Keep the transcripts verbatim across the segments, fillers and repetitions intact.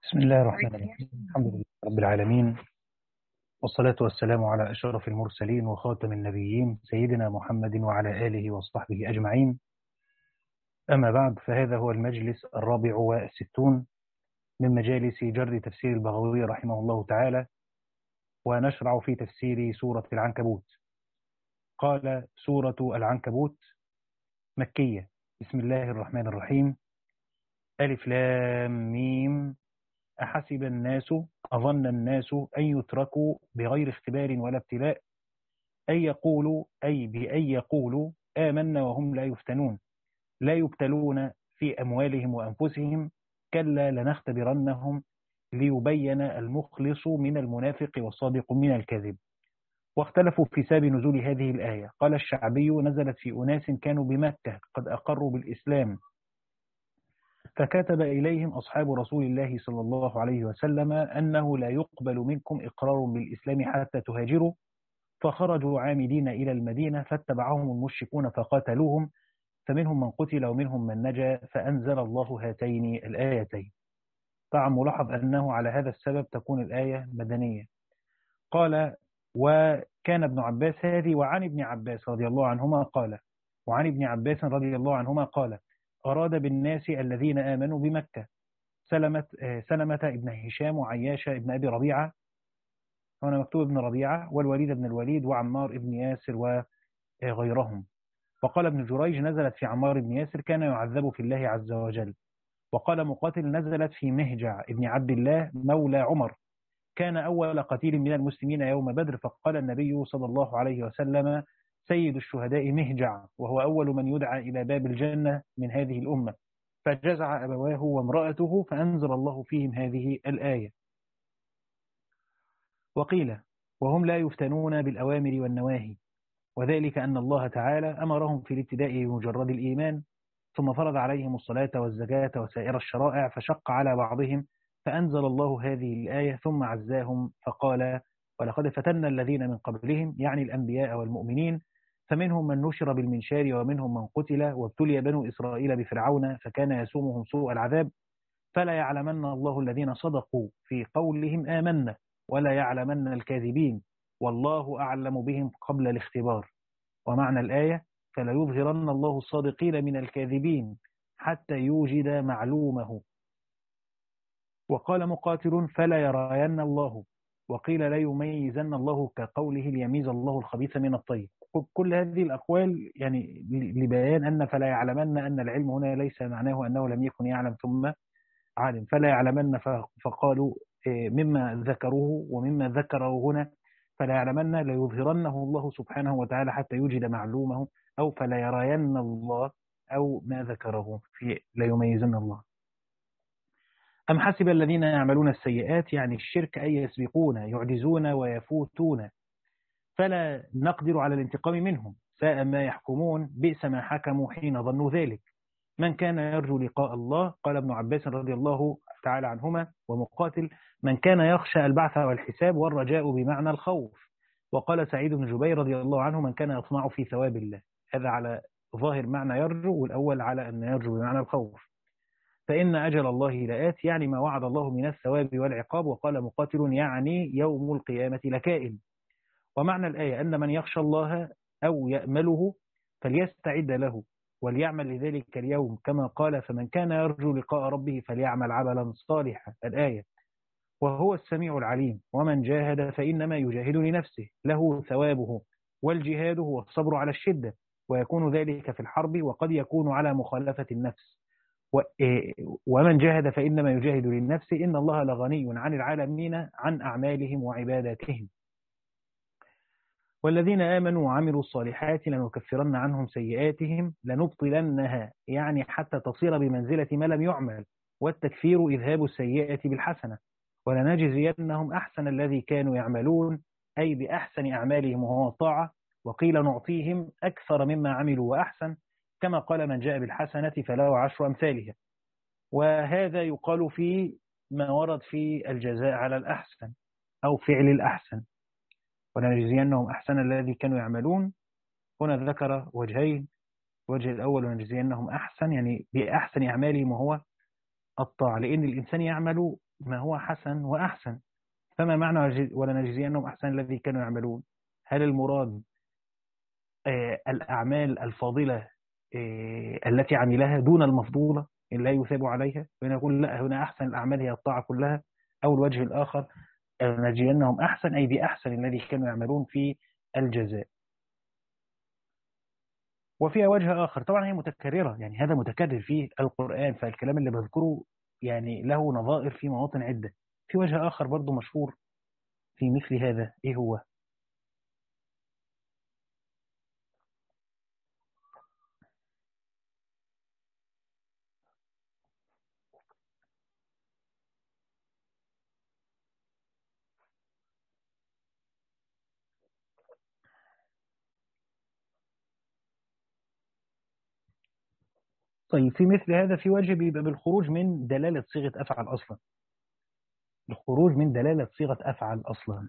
بسم الله الرحمن الرحيم. الحمد لله رب العالمين، والصلاة والسلام على أشرف المرسلين وخاتم النبيين سيدنا محمد وعلى آله وصحبه أجمعين. أما بعد، فهذا هو المجلس الرابع والستون من مجالس جر تفسير البغوي رحمه الله تعالى، ونشرع في تفسير سورة العنكبوت. قال: سورة العنكبوت مكية. بسم الله الرحمن الرحيم. ألف لام ميم. أحسب الناس أظن الناس أن يتركوا بغير اختبار ولا ابتلاء أن يقولوا أي بأن يقولوا آمنا وهم لا يفتنون لا يبتلون في أموالهم وأنفسهم كلا لنختبرنهم ليبين المخلص من المنافق والصادق من الكاذب. واختلفوا في سبب نزول هذه الآية. قال الشعبي: نزلت في أناس كانوا بمكة قد أقروا بالإسلام، فكتب إليهم أصحاب رسول الله صلى الله عليه وسلم أنه لا يقبل منكم إقرار بالإسلام حتى تهاجروا، فخرجوا عامدين إلى المدينة فاتبعهم المشركون فقاتلوهم، فمنهم من قتل ومنهم من نجا، فأنزل الله هاتين الآيتين. طبعا ملاحظ أنه على هذا السبب تكون الآية مدنية. قال: وكان ابن عباس هذه وعن ابن عباس رضي الله عنهما قال وعن ابن عباس رضي الله عنهما قال: أراد بالناس الذين آمنوا بمكة سلمة سلمة ابن هشام وعياش ابن أبي ربيعة، هنا مكتوب ابن ربيعة، والوليد بن الوليد وعمار ابن ياسر وغيرهم. وقال ابن جريج: نزلت في عمار بن ياسر كان يعذب في الله عز وجل. وقال مقاتل: نزلت في مهجع ابن عبد الله مولى عمر، كان أول قتيل من المسلمين يوم بدر، فقال النبي صلى الله عليه وسلم: سيد الشهداء مهجع، وهو أول من يدعى إلى باب الجنة من هذه الأمة، فجزع أبواه وامرأته، فأنزل الله فيهم هذه الآية. وقيل: وهم لا يفتنون بالأوامر والنواهي، وذلك أن الله تعالى أمرهم في الابتداء بمجرد الإيمان، ثم فرض عليهم الصلاة والزكاة وسائر الشرائع، فشق على بعضهم، فأنزل الله هذه الآية ثم عزاهم فقال: ولقد فتنا الذين من قبلهم، يعني الأنبياء والمؤمنين، فمنهم من نشر بالمنشار ومنهم من قتل، وابتلي بنو إسرائيل بفرعون فكان يسومهم سوء العذاب، فلا يعلمن الله الذين صدقوا في قولهم آمنا، ولا يعلمن الكاذبين، والله أعلم بهم قبل الاختبار. ومعنى الآية: فلا يظهرن الله الصادقين من الكاذبين حتى يوجد معلومه. وقال مقاتل: فلا يرين الله. وقيل: لا يميزن الله كقوله ليميز الله الخبيث من الطيب. كل هذه الأقوال يعني لبيان أن فلا يعلمن أن العلم هنا ليس معناه أنه لم يكن يعلم ثم عالم. فلا يعلمن فقالوا مما ذكروه ومما ذكره هنا فلا يعلمن ليظهرنه الله سبحانه وتعالى حتى يوجد معلومه، أو فلا يرين الله، أو ما ذكره في لا يميزن الله. أم حسب الذين يعملون السيئات، يعني الشرك، أن يسبقون يعجزون ويفوتون، فلا نقدر على الانتقام منهم، ساء ما يحكمون، بئس ما حكموا حين ظنوا ذلك. من كان يرجو لقاء الله، قال ابن عباس رضي الله تعالى عنهما ومقاتل: من كان يخشى البعث والحساب، والرجاء بمعنى الخوف. وقال سعيد بن جبير رضي الله عنه: من كان يطمع في ثواب الله. هذا على ظاهر معنى يرجو، والأول على أن يرجو بمعنى الخوف. فإن أجل الله لآت، يعني ما وعد الله من الثواب والعقاب. وقال مقاتل: يعني يوم القيامة لكائن. ومعنى الآية أن من يخشى الله أو يأمله فليستعد له وليعمل لذلك اليوم، كما قال: فمن كان يرجو لقاء ربه فليعمل عملا صالحا، الآية. وهو السميع العليم. ومن جاهد فإنما يجاهد لنفسه، له ثوابه، والجهاد هو الصبر على الشدة، ويكون ذلك في الحرب، وقد يكون على مخالفة النفس. ومن جاهد فإنما يجاهد لنفسه، إن الله لغني عن العالمين عن أعمالهم وعباداتهم. والذين آمنوا وعملوا الصالحات لنكفرن عنهم سيئاتهم لنبطلنها، يعني حتى تصير بمنزلة ما لم يعمل، والتكفير إذهاب السيئة بالحسنة، ولنجزينهم أحسن الذي كانوا يعملون، أي بأحسن أعمالهم وهو الطاعة. وقيل: نعطيهم أكثر مما عملوا وأحسن، كما قال: من جاء بالحسنة فله عشر أمثالها. وهذا يقال في ما ورد في الجزاء على الأحسن أو فعل الأحسن. ولنجزينهم أحسن الذي كانوا يعملون، هنا ذكر وجهين: الوجه الأول ونجزينهم أحسن، يعني بأحسن أعمالهم وهو الطاعة، لأن الإنسان يعمل ما هو حسن وأحسن. فما معنى ولنجزينهم أحسن الذي كانوا يعملون؟ هل المراد آه الأعمال الفاضلة آه التي عملها دون المفضولة لا يثاب عليها؟ فنقول لا، هنا أحسن الأعمال هي الطاعة كلها. أو الوجه الآخر نجزينهم أحسن أي بأحسن الذي كانوا يعملون في الجزاء. وفيها وجه آخر طبعا هي متكررة، يعني هذا متكرر في القرآن، فالكلام اللي بذكره يعني له نظائر في مواطن عدة. في وجه آخر برضو مشهور في مثل هذا، إيه هو؟ طيب في مثل هذا في وجه بيبقى بالخروج من دلالة صيغة أفعل أصلا، الخروج من دلالة صيغة أفعل أصلا.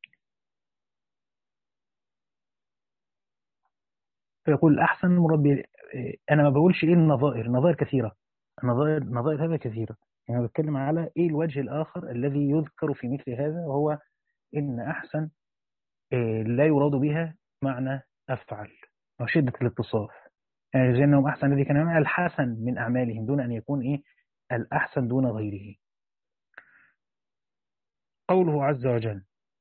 فيقول الأحسن مربي. أنا ما بقولش إيه النظائر، النظائر كثيرة، النظائر نظائر هذا كثيرة. يعني أنا بتكلم على إيه الوجه الآخر الذي يذكر في مثل هذا، وهو إن أحسن لا يراد بها معنى أفعل وشدة الاتصاف. يعني زي أنهم أحسن الذي كان يعمل الحسن من أعمالهم دون أن يكون إيه الأحسن دون غيره. قوله عز وجل: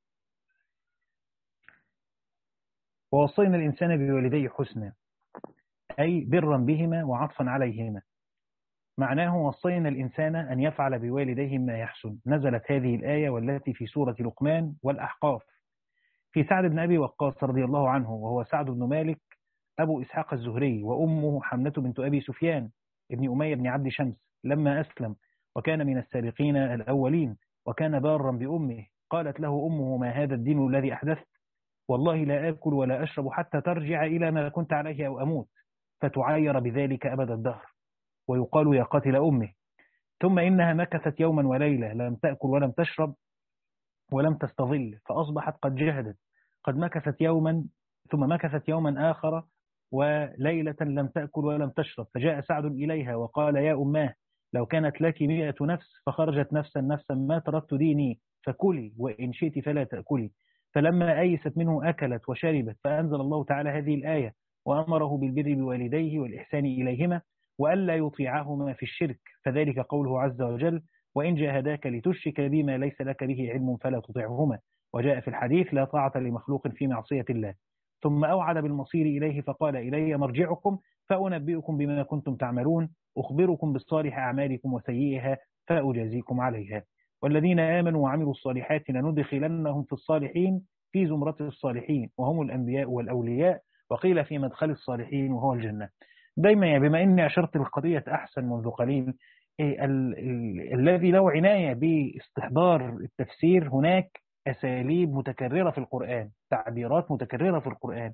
ووصينا الإنسان بوالديه حسنا، أي برا بهما وعطفا عليهما. معناه وصينا الإنسان أن يفعل بوالديه ما يحسن. نزلت هذه الآية والتي في سورة لقمان والأحقاف في سعد بن أبي وقاص رضي الله عنه، وهو سعد بن مالك أبو إسحاق الزهري، وأمه حمنة بنت أبي سفيان ابن أمية بن عبد شمس لما أسلم، وكان من السابقين الأولين، وكان بارا بأمه. قالت له أمه: ما هذا الدين الذي أحدثت؟ والله لا آكل ولا أشرب حتى ترجع إلى ما كنت عليه أو أموت. فتعاير بذلك أبد الدهر، ويقال يا قاتل أمه. ثم إنها مكثت يوما وليلة لم تأكل ولم تشرب ولم تستظل، فأصبحت قد جهدت. قد مكثت يوما ثم مكثت يوما آخر وليلة لم تأكل ولم تشرب، فجاء سعد إليها وقال: يا أماه، لو كانت لك مئة نفس فخرجت نفسا نفسا ما تركت ديني، فكلي وإن شئت فلا تأكلي. فلما أيست منه أكلت وشربت، فأنزل الله تعالى هذه الآية وأمره بالبر بوالديه والإحسان إليهما وألا يطيعهما في الشرك، فذلك قوله عز وجل: وإن جاهداك لتشرك بما ليس لك به علم فلا تطعهما. وجاء في الحديث: لا طاعة لمخلوق في معصية الله. ثم أوعد بالمصير إليه فقال: إلي مرجعكم فأنبئكم بما كنتم تعملون، أخبركم بالصالح أعمالكم وسيئها فأجازيكم عليها. والذين آمنوا وعملوا الصالحات لندخلنهم في الصالحين في زمرة الصالحين وهم الأنبياء والأولياء، وقيل في مدخل الصالحين وهو الجنة. دايما يعني بما إني أشرت القضية أحسن منذ قليل، إيه ال ال الذي له عناية باستحضار التفسير، هناك أساليب متكررة في القرآن، تعبيرات متكررة في القرآن،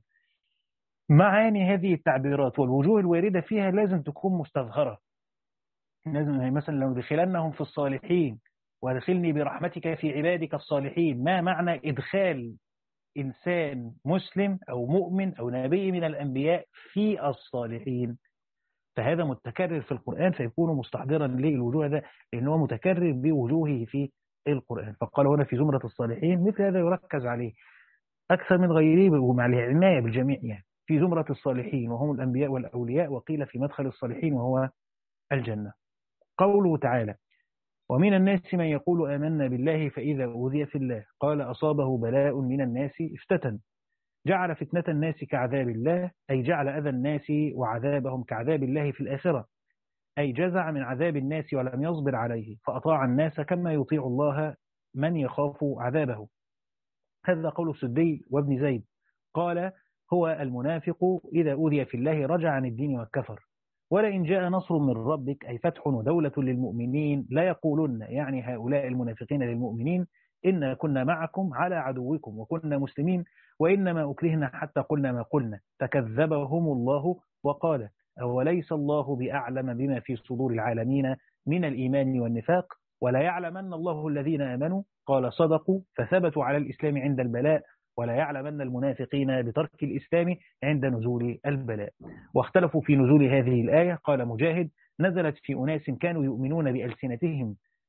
معاني هذه التعبيرات والوجوه الواردة فيها لازم تكون مستظهرة. لازم يعني مثلا لو دخلنهم في الصالحين وادخلني برحمتك في عبادك الصالحين، ما معنى إدخال إنسان مسلم أو مؤمن أو نبي من الأنبياء في الصالحين؟ فهذا متكرر في القرآن، فيكون مستحضرا للوجوه ده لأنه متكرر بوجوهه في القرآن. فقال هنا في زمرة الصالحين، مثل هذا يركز عليه أكثر من غيره ومع العناية بالجميع. يعني في زمرة الصالحين وهم الأنبياء والأولياء، وقيل في مدخل الصالحين وهو الجنة. قوله تعالى: ومن الناس من يقول آمنا بالله فإذا أوذي في الله قال أصابه بلاء من الناس افتتن جعل فتنة الناس كعذاب الله، أي جعل أذى الناس وعذابهم كعذاب الله في الآخرة، أي جزع من عذاب الناس ولم يصبر عليه فأطاع الناس كما يطيع الله من يخاف عذابه. هذا قول السدي وابن زيد. قال: هو المنافق إذا أوذي في الله رجع عن الدين والكفر. ولئن جاء نصر من ربك، أي فتح ودولة للمؤمنين، لا يقولن، يعني هؤلاء المنافقين للمؤمنين: إنا كنا معكم على عدوكم وكنا مسلمين وإنما أكرهنا حتى قلنا ما قلنا، فكذبهم الله وقال: أوليس الله بأعلم بما في صدور العالمين من الإيمان والنفاق ولا يعلمن الله الذين آمنوا. قال: صدقوا فثبتوا على الإسلام عند البلاء ولا يعلمن المنافقين بترك الإسلام عند نزول البلاء. واختلفوا في نزول هذه الآية. قال مجاهد: نزلت في أناس كانوا يؤمنون بألسنتهم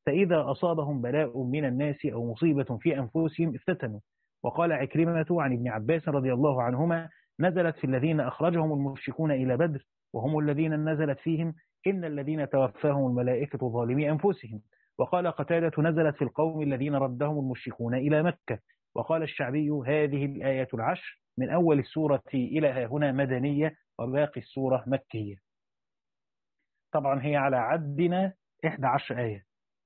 فإذا أصابهم بلاء من الناس أو مصيبة في أنفسهم افتتنوا. وقال عكرمة عن ابن عباس رضي الله عنهما: نزلت في الذين أخرجهم المشركون إلى بدر وهم الذين نزلت فيهم إن الذين توفاهم الملائكة ظالمي أنفسهم. وقال قتادة: نزلت في القوم الذين ردهم المشركون إلى مكة. وقال الشعبي: هذه الآية العشر من أول السورة إلى ها هنا مدنية وباقي السورة مكية. طبعا هي على عدنا إحدى عشر آية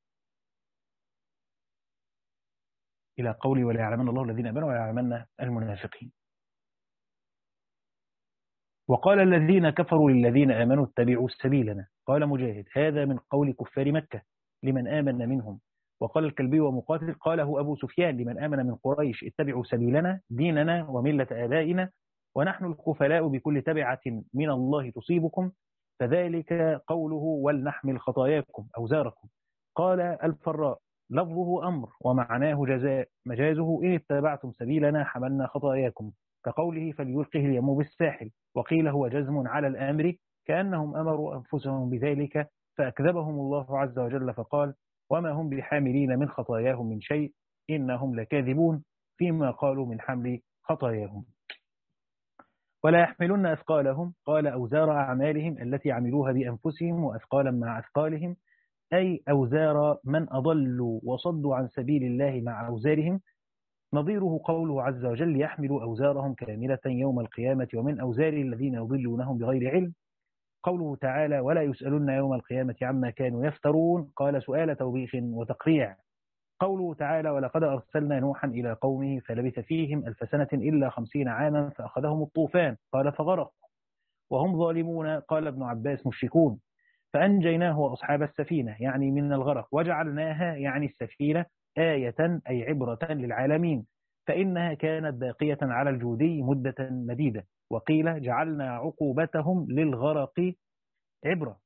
إلى قولي: ولا يعلمن الله الذين آمنوا ولا يعلمن المنافقين. وقال الذين كفروا للذين آمنوا اتبعوا سبيلنا. قال مجاهد: هذا من قول كفار مكة لمن آمن منهم. وقال الكلبي ومقاتل: قاله أبو سفيان لمن آمن من قريش: اتبعوا سبيلنا ديننا وملة آبائنا ونحن الخفلاء بكل تبعة من الله تصيبكم، فذلك قوله: ولنحمل خطاياكم أوزاركم. قال الفراء: لفظه أمر ومعناه جزاء، مجازه: إن اتبعتم سبيلنا حملنا خطاياكم، كقوله: فليلقه اليم بالساحل. وقيل هو جزم على الأمر كأنهم أمروا أنفسهم بذلك فأكذبهم الله عز وجل فقال: وما هم بحاملين من خطاياهم من شيء إنهم لكاذبون فيما قالوا من حمل خطاياهم. ولا يحملن أثقالهم. قال أوزار أعمالهم التي عملوها بأنفسهم وأثقالا مع أثقالهم، أي أوزار من أضلوا وصدوا عن سبيل الله مع أوزارهم. نظيره قوله عز وجل: يحملوا أوزارهم كاملة يوم القيامة ومن أوزار الذين يضلونهم بغير علم. قوله تعالى: ولا يسألون يوم القيامة عما كانوا يفترون. قال سؤال توبيخ وتقريع. قوله تعالى: ولقد أرسلنا نوحا إلى قومه فلبث فيهم ألف سنة إلا خمسين عاما فأخذهم الطوفان. قال فغرق وهم ظالمون. قال ابن عباس: مشركون. فأنجيناه وأصحاب السفينة يعني من الغرق، وجعلناها يعني السفينة آية أي عبرة للعالمين، فإنها كانت باقية على الجودي مدة مديدة. وقيل: جعلنا عقوبتهم للغرق عبرة.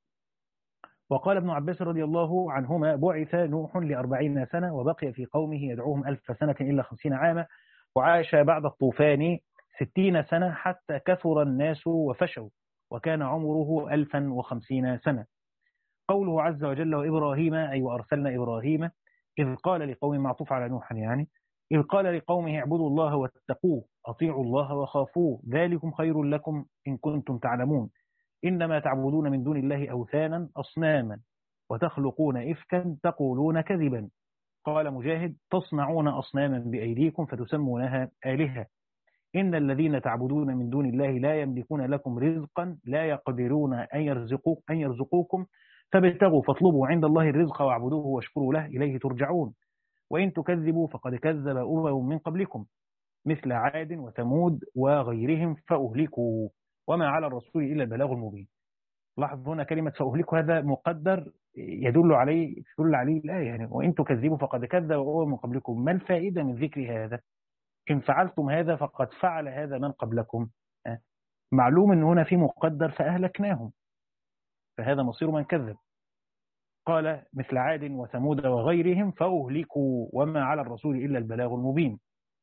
وقال ابن عباس رضي الله عنهما: بعث نوح لأربعين سنة وبقي في قومه يدعوهم ألف سنة إلا خمسين عاما، وعاش بعد الطوفان ستين سنة حتى كثر الناس وفشوا، وكان عمره ألفا وخمسين سنة. قوله عز وجل: وإبراهيم أي وأرسلنا إبراهيم إذ قال لقوم، معطوف على نوح يعني، إذ قال لقومه اعبدوا الله واتقوه أطيعوا الله وخافوه ذلكم خير لكم إن كنتم تعلمون، إنما تعبدون من دون الله أوثانا أصناما وتخلقون إفكا تقولون كذبا. قال مجاهد: تصنعون أصناما بأيديكم فتسمونها آلهة. إن الذين تعبدون من دون الله لا يملكون لكم رزقا لا يقدرون أن يرزقوك أن يرزقوكم فابتغوا فاطلبوا عند الله الرزق واعبدوه واشكروا له إليه ترجعون. وإن تكذبوا فقد كذب أمم من قبلكم مثل عاد وثمود وغيرهم فأهلكوا وما على الرسول إلا البلاغ المبين. لاحظ هنا كلمة فأهلكوا هذا مقدر يدل عليه تدل عليه الآية يعني، وإن تكذبوا فقد كذب أمم من قبلكم. ما الفائدة من ذكر هذا؟ إن فعلتم هذا فقد فعل هذا من قبلكم. معلوم أن هنا في مقدر فأهلكناهم، فهذا مصير من كذب. قال مثل عاد وثمود وغيرهم فأهلكوا وما على الرسول إلا البلاغ المبين.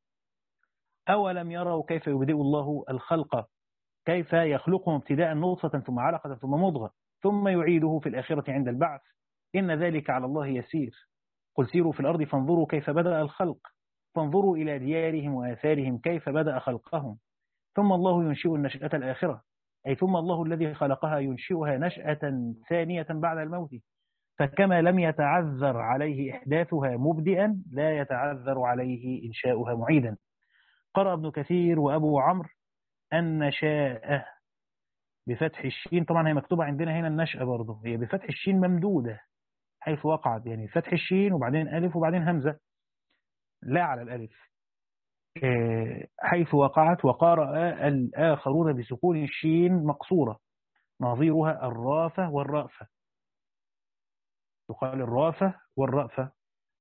أولم يروا كيف يبدئ الله الخلق، كيف يخلقهم ابتداء نطفة ثم علقة ثم مضغة ثم يعيده في الآخرة عند البعث، إن ذلك على الله يسير. قل سيروا في الأرض فانظروا كيف بدأ الخلق، فانظروا إلى ديارهم وآثارهم كيف بدأ خلقهم، ثم الله ينشئ النشأة الآخرة، أي ثم الله الذي خلقها ينشئها نشأة ثانية بعد الموت، فكما لم يتعذر عليه إحداثها مبدئا لا يتعذر عليه إنشاؤها معيدا. قرأ ابن كثير وأبو عمرو النشاء بفتح الشين، طبعا هي مكتوبة عندنا هنا النشأة برضه، هي بفتح الشين ممدودة حيث وقعت، يعني فتح الشين وبعدين ألف وبعدين همزة لا على الألف حيث وقعت. وقرأ الآخرون بسكون الشين مقصورة نظيرها الرافة والرأفة، يقال الرافة والرأفة.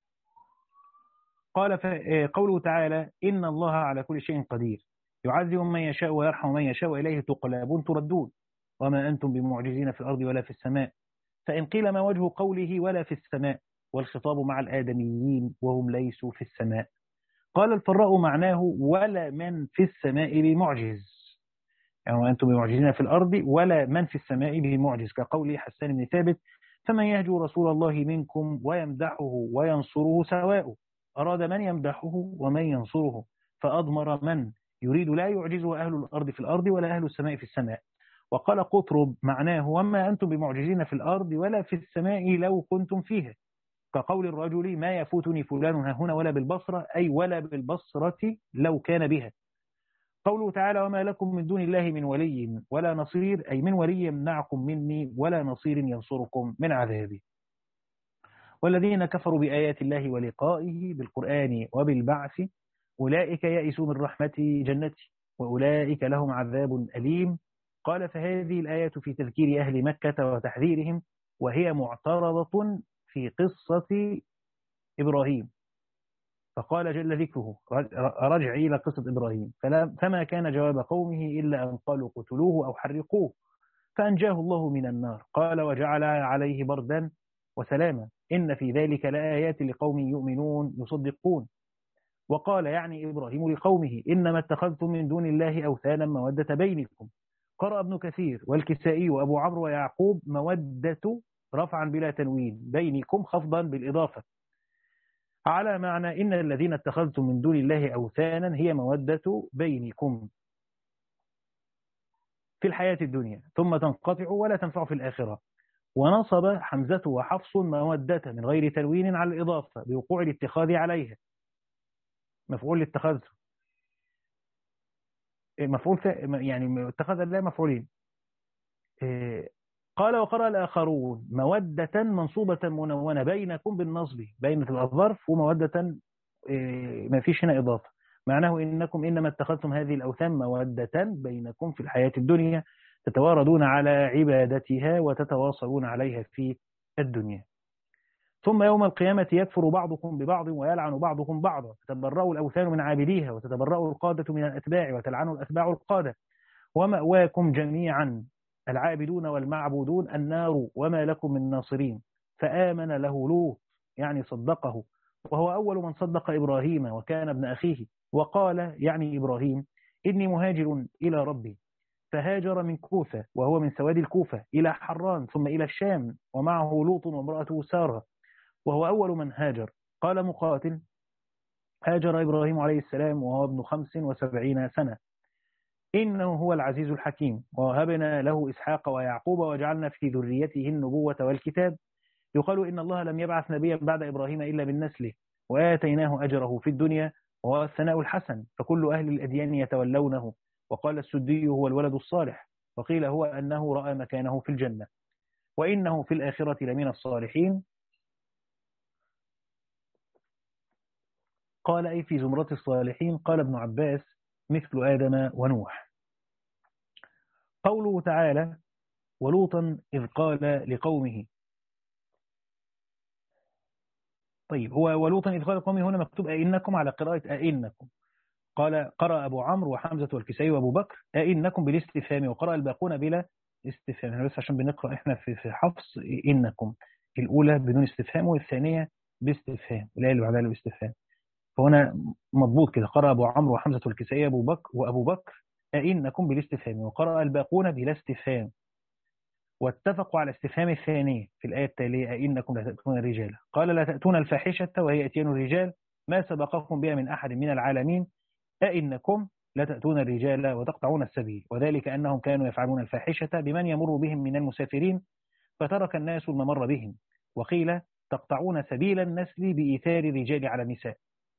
قال قوله تعالى: إن الله على كل شيء قدير يعذب من يشاء ويرحم من يشاء وإليه تقلبون تردون وما أنتم بمعجزين في الأرض ولا في السماء. فإن قيل ما وجه قوله ولا في السماء والخطاب مع الآدميين وهم ليسوا في السماء؟ قال الفراء معناه ولا من في السماء بمعجز، يعني أنتم بمعجزين في الأرض ولا من في السماء بمعجز، كقول حسان بن ثابت: فمن يهجو رسول الله منكم ويمدحه وينصره سواء، أراد من يمدحه ومن ينصره، فأضمر من يريد لا يعجزه أهل الأرض في الأرض ولا أهل السماء في السماء. وقال قطرب معناه: وما أنتم بمعجزين في الأرض ولا في السماء لو كنتم فيها، كقول الرجل: ما يفوتني فلان ها هنا ولا بالبصرة، أي ولا بالبصرة لو كان بها. قوله تعالى: وما لكم من دون الله من ولي ولا نصير، أي من ولي يمنعكم مني ولا نصير ينصركم من عذابي. والذين كفروا بآيات الله ولقائه بالقرآن وبالبعث أولئك يئسوا من رحمة جنتي وأولئك لهم عذاب أليم. قال: فهذه الآية في تذكير أهل مكة وتحذيرهم، وهي معترضة في قصة إبراهيم. فقال جل ذكره: رجعي إلى قصة إبراهيم، فما كان جواب قومه إلا أن قالوا قتلوه أو حرقوه، فأنجاه الله من النار. قال: وجعل عليه بردا وسلاما، إن في ذلك لآيات لقوم يؤمنون يصدقون. وقال يعني إبراهيم لقومه: إنما اتخذتم من دون الله أوثانا مودة بينكم. قرأ ابن كثير والكسائي وأبو عمرو ويعقوب مودة رفعا بلا تنوين، بينكم خفضا بالإضافة، على معنى إن الذين اتخذتم من دون الله أوثانا هي مودة بينكم في الحياة الدنيا ثم تنقطع ولا تنفع في الآخرة. ونصب حمزة وحفص مودة من غير تنوين على الإضافة بوقوع الاتخاذ عليها، مفعول اتخذ، مفعول يعني اتخذ الله مفعولين. قال: وقرأ الآخرون مودة منصوبة منونة بينكم بالنصب، بين تبقى الظرف، ومودة ما فيش هنا إضافة، معناه إنكم إنما اتخذتم هذه الأوثان مودة بينكم في الحياة الدنيا، تتواردون على عبادتها وتتواصلون عليها في الدنيا. ثم يوم القيامة يكفر بعضكم ببعض ويلعن بعضكم بعضا، تتبرأ الأوثان من عابديها وتتبرأ القادة من الأتباع وتلعن الأتباع القادة، ومأواكم جميعا العابدون والمعبودون النار وما لكم من ناصرين. فآمن له لوط، يعني صدقه، وهو أول من صدق إبراهيم وكان ابن أخيه، وقال يعني إبراهيم: إني مهاجر إلى ربي. فهاجر من كوفة، وهو من سواد الكوفة، إلى حران ثم إلى الشام، ومعه لوط وامرأته سارة، وهو أول من هاجر. قال مقاتل: هاجر إبراهيم عليه السلام وهو ابن خمس وسبعين سنة، إنه هو العزيز الحكيم، ووهبنا له إسحاق ويعقوب وجعلنا في ذريته النبوة والكتاب. يقال إن الله لم يبعث نبيا بعد إبراهيم إلا من نسله، وآتيناه أجره في الدنيا، وهو الثناء الحسن، فكل أهل الأديان يتولونه. وقال السدي: هو الولد الصالح، وقيل هو أنه رأى مكانه في الجنة، وإنه في الآخرة لمن الصالحين. قال: أي في زمرة الصالحين. قال ابن عباس: مثل آدم ونوح. قوله تعالى: ولوطا إذ قال لقومه. طيب، هو ولوطا إذ قال لقومه هنا مكتوب أئنكم على قراءة أئنكم. قال: قرأ أبو عمرو وحمزة والكسائي وأبو بكر أئنكم بالاستفهام، وقرأ الباقون بلا استفهام. بس عشان بنقرأ إحنا في في حفص إنكم، الأولى بدون استفهام والثانية باستفهام، الآية اللي بعدها باستفهام. فهنا مضبوط كده: قرأ أبو عمرو وحمزة والكسائي أبو بكر وأبو بكر أئنكم بالاستفهام، وقرأ الباقون بلا استفهام. واتفقوا على استفهام الثانية في الآية التالية: أئنكم لا تأتون الرجال. قال: لا تأتون الفاحشة وهي أتيان الرجال، ما سبقكم بها من أحد من العالمين. أئنكم لا تأتون الرجال وتقطعون السبيل، وذلك أنهم كانوا يفعلون الفاحشة بمن يمر بهم من المسافرين، فترك الناس الممر بهم. وقيل: تقطعون سبيل النسل بإيثار الرجال على النساء.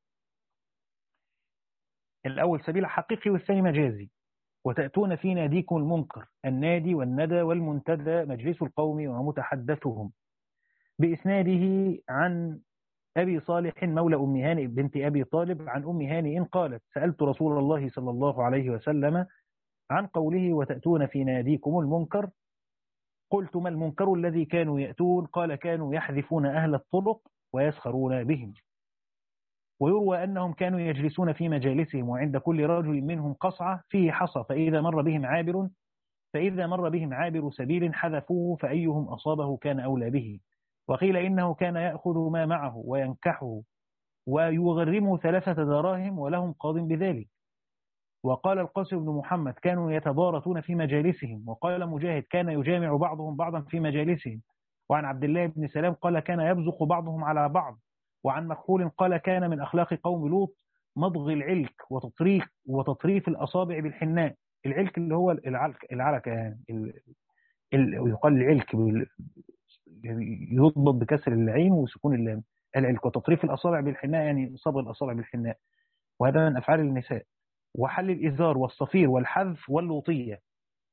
الأول سبيل حقيقي والثاني مجازي. وتأتون في ناديكم المنكر، النادي والندى والمنتدى مجلس القوم ومتحدثهم. بإسناده عن أبي صالح مولى أم هانئ بنت أبي طالب عن أم هانئ قالت: سألت رسول الله صلى الله عليه وسلم عن قوله: وتأتون في ناديكم المنكر. قلت: ما المنكر الذي كانوا يأتون؟ قال: كانوا يحذفون أهل الطرق ويسخرون بهم. ويروى أنهم كانوا يجلسون في مجالسهم، وعند كل رجل منهم قصعة فيه حصى، فإذا مر بهم عابر فإذا مر بهم عابر سبيل حذفوه، فأيهم أصابه كان أولى به. وقيل إنه كان يأخذ ما معه وينكحه ويغرمه ثلاثة دراهم ولهم قاض بذلك. وقال القاسم بن محمد: كانوا يتضارتون في مجالسهم. وقال مجاهد: كان يجامع بعضهم بعضا في مجالسهم. وعن عبد الله بن سلام قال كان يبزق بعضهم على بعض. وعن مكحول قال كان من أخلاق قوم لوط مضغ العلك وتطريق وتطريف الأصابع بالحناء. العلك اللي هو العلك العلكة يعني ال... ال... يقال العلك بال... يضبط بكسر العين وسكون اللام. العلك وتطريف الأصابع بالحناء يعني صبغ الأصابع بالحناء، وهذا من أفعال النساء. وحل الإزار والصفير والحذف واللوطية.